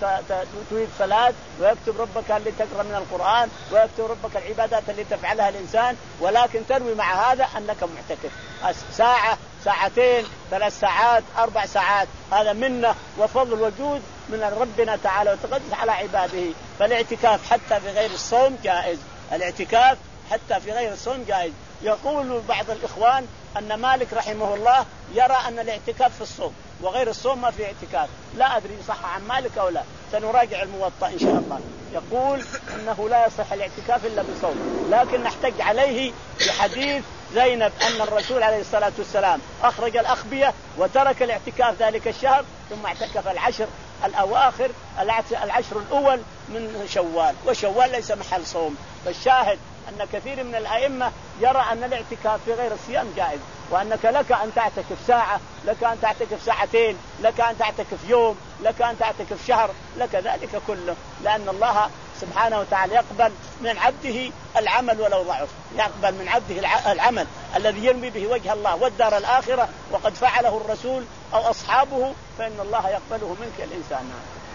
تريد صلاة، ويكتب ربك اللي تقرأ من القرآن، ويكتب ربك العبادات اللي تفعلها الإنسان، ولكن تنوي مع هذا أنك معتكف ساعة ساعتين ثلاث ساعات أربع ساعات. هذا منه وفضل وجود من ربنا تعالى وتقدس على عباده. فالاعتكاف حتى في غير الصوم جائز، الاعتكاف حتى في غير الصوم جائز. يقول بعض الإخوان أن مالك رحمه الله يرى أن الاعتكاف في الصوم وغير الصوم ما في اعتكاف. لا أدري صح عن مالك أو لا، سنراجع الموطأ إن شاء الله. يقول أنه لا يصح الاعتكاف إلا بصوم، لكن نحتج عليه بحديث زينب أن الرسول عليه الصلاة والسلام أخرج الأخبية وترك الاعتكاف ذلك الشهر ثم اعتكف العشر الأواخر العشر الأول من شوال، وشوال ليس محل صوم. فالشاهد أن كثير من الأئمة يرى أن الاعتكاف في غير الصيام جائز، وأنك لك أن تعتكف ساعة، لك أن تعتكف ساعتين، لك أن تعتكف يوم، لك أن تعتكف شهر، لك ذلك كله، لأن الله سبحانه وتعالى يقبل من عبده العمل ولو ضعف، يقبل من عبده العمل الذي يرمي به وجه الله والدار الآخرة، وقد فعله الرسول أو أصحابه، فإن الله يقبله منك الإنسان.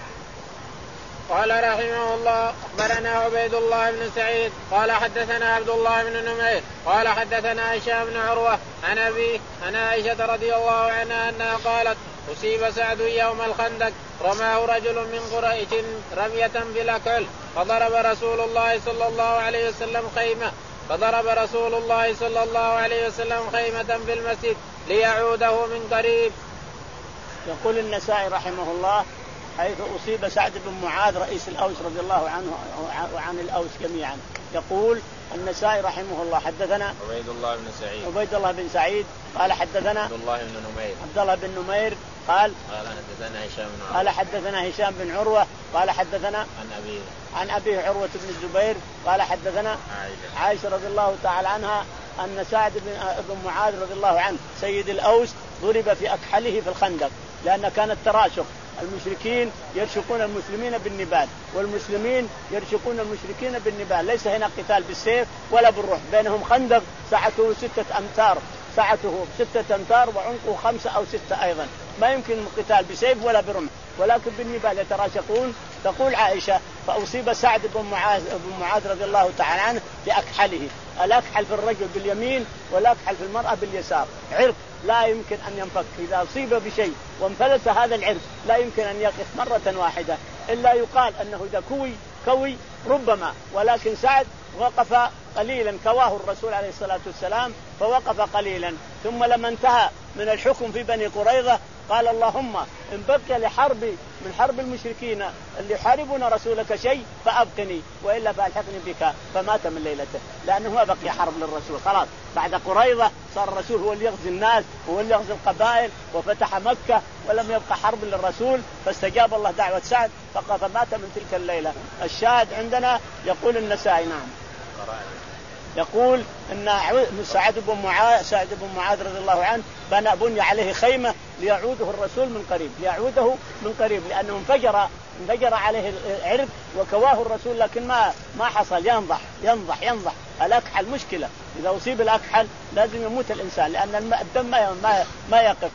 قال رحمه الله أخبرنا عبيد الله بن سعيد قال حدثنا عبد الله بن نمير قال حدثنا هشام بن عروة عن أبيه عن عائشة رضي الله عنها أنها قالت أصيب سعد يوم الخندق رماه رجل من قريش رمية بلا كل فضرب رسول الله صلى الله عليه وسلم خيمة فضرب رسول الله صلى الله عليه وسلم خيمة في المسجد ليعوده من قريب. يقول النسائي رحمه الله حيث أصيب سعد بن معاذ رئيس الأوس رضي الله عنه وعن الأوس جميعا. يقول النسائي رحمه الله حدثنا عبيد الله بن سعيد عبيد الله بن سعيد قال حدثنا عبد الله بن نمير عبد الله بن نمير قال قال حدثنا هشام بن عروة قال حدثنا هشام بن عروة قال حدثنا عن أبيه عن أبيه عروة بن الزبير قال حدثنا عائشة عائشة رضي الله تعالى عنها أن سعد بن معاذ رضي الله عنه سيد الأوس ضرب في أكحله في الخندق لأن كانت تراشق، المشركين يرشقون المسلمين بالنبال والمسلمين يرشقون المشركين بالنبال، ليس هنا قتال بالسيف ولا بالرمح، بينهم خندق سعته ستة أمتار سعته ستة أمتار وعمقه خمسة أو ستة أيضا، ما يمكن القتال بسيف ولا برمح ولكن بالنبال يتراشقون. تقول عائشة فأصيب سعد بن معاذ بن معاذ رضي الله تعالى عنه بأكحله، الأكحل في الرجل باليمين والأكحل في المرأة باليسار، عرق لا يمكن أن ينفك، إذا أصيب بشيء وانفلت هذا العرق لا يمكن أن يقف مرة واحدة، إلا يقال أنه إذا كوي كوي ربما، ولكن سعد وقف قليلا كواه الرسول عليه الصلاة والسلام فوقف قليلا. ثم لما انتهى من الحكم في بني قريظة قال اللهم إن بقي لحرب من حرب المشركين اللي يحاربون رسولك شيء فأبقني وإلا فألحقني بك، فمات من ليلته لأنه ما بقي حرب للرسول، خلاص بعد قريظة صار الرسول هو اللي يغزي الناس هو اللي يغزي القبائل وفتح مكة ولم يبقى حرب للرسول، فاستجاب الله دعوة سعد فمات من تلك الليلة. الشاهد عندنا يقول النسائي نعم يقول ان سعد بن معاذ سعد بن معاذ رضي الله عنه بنى بني عليه خيمه ليعوده الرسول من قريب ليعوده من قريب لانه انفجر انفجر عليه العرق وكواه الرسول، لكن ما ما حصل، ينضح ينضح ينضح. الاكحل مشكله، اذا اصيب الاكحل لازم يموت الانسان لان الدم ما ما, ما يقف.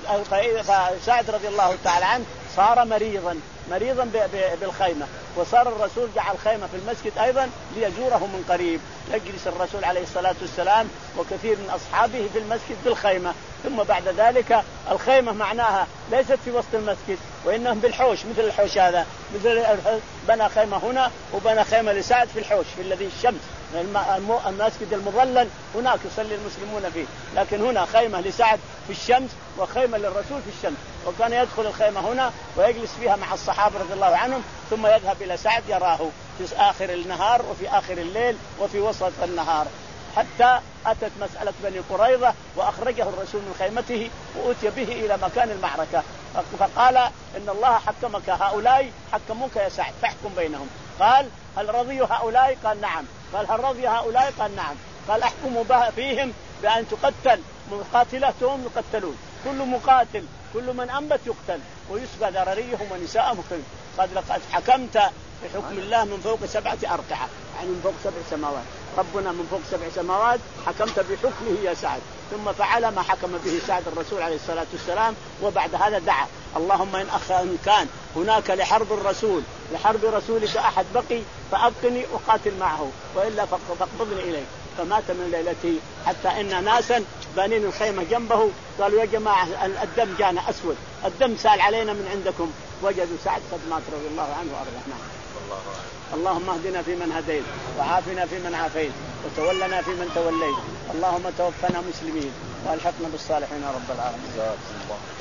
فسعد رضي الله تعالى عنه صار مريضا مريضا بالخيمة، وصار الرسول جعل خيمة في المسجد أيضا ليزوره من قريب، يجلس الرسول عليه الصلاة والسلام وكثير من أصحابه في المسجد بالخيمة. ثم بعد ذلك الخيمة معناها ليست في وسط المسجد وإنهم بالحوش، مثل الحوش هذا مثل بنى خيمة هنا وبنى خيمة لسعد في الحوش في الذي الشمس المسجد المظلل هناك يصلي المسلمون فيه، لكن هنا خيمة لسعد في الشمس وخيمة للرسول في الشمس، وكان يدخل الخيمة هنا ويجلس فيها مع الصحابة رضي الله عنهم ثم يذهب إلى سعد يراه في آخر النهار وفي آخر الليل وفي وسط النهار، حتى أتت مسألة بني قريظة وأخرجه الرسول من خيمته وأتي به إلى مكان المعركة، فقال إن الله حكمك هؤلاء حكموك يا سعد فاحكم بينهم. قال هل رضي هؤلاء؟ قال نعم. قال هل رضي هؤلاء؟ قال نعم. قال احكموا فيهم بأن تقتل مقاتلتهم يقتلون، كل مقاتل كل من أنبت يقتل ويسبى ذراريهم ونساءهم. قد لقد حكمت بحكم الله من فوق سبعة أرقعة، يعني من فوق سبع سماوات، ربنا من فوق سبع سماوات حكمت بحكمه يا سعد. ثم فعل ما حكم به سعد الرسول عليه الصلاة والسلام، وبعد هذا دعا اللهم إن أخ إن كان هناك لحرب الرسول لحرب رسولك أحد بقي فأبقني أقاتل معه وإلا فاقبضني إليك. فمات من ليلته، حتى إن ناسا بانين الخيمة جنبه قالوا يا جماعة الدم جانا أسود، الدم سال علينا من عندكم، وجدوا سعد قد مات رضي الله عنه وأرضاه. اللهم اهدنا فيمن هديت وعافنا فيمن عافيت وتولنا فيمن توليت، اللهم توفنا مسلمين والحقنا بالصالحين يا رب العالمين.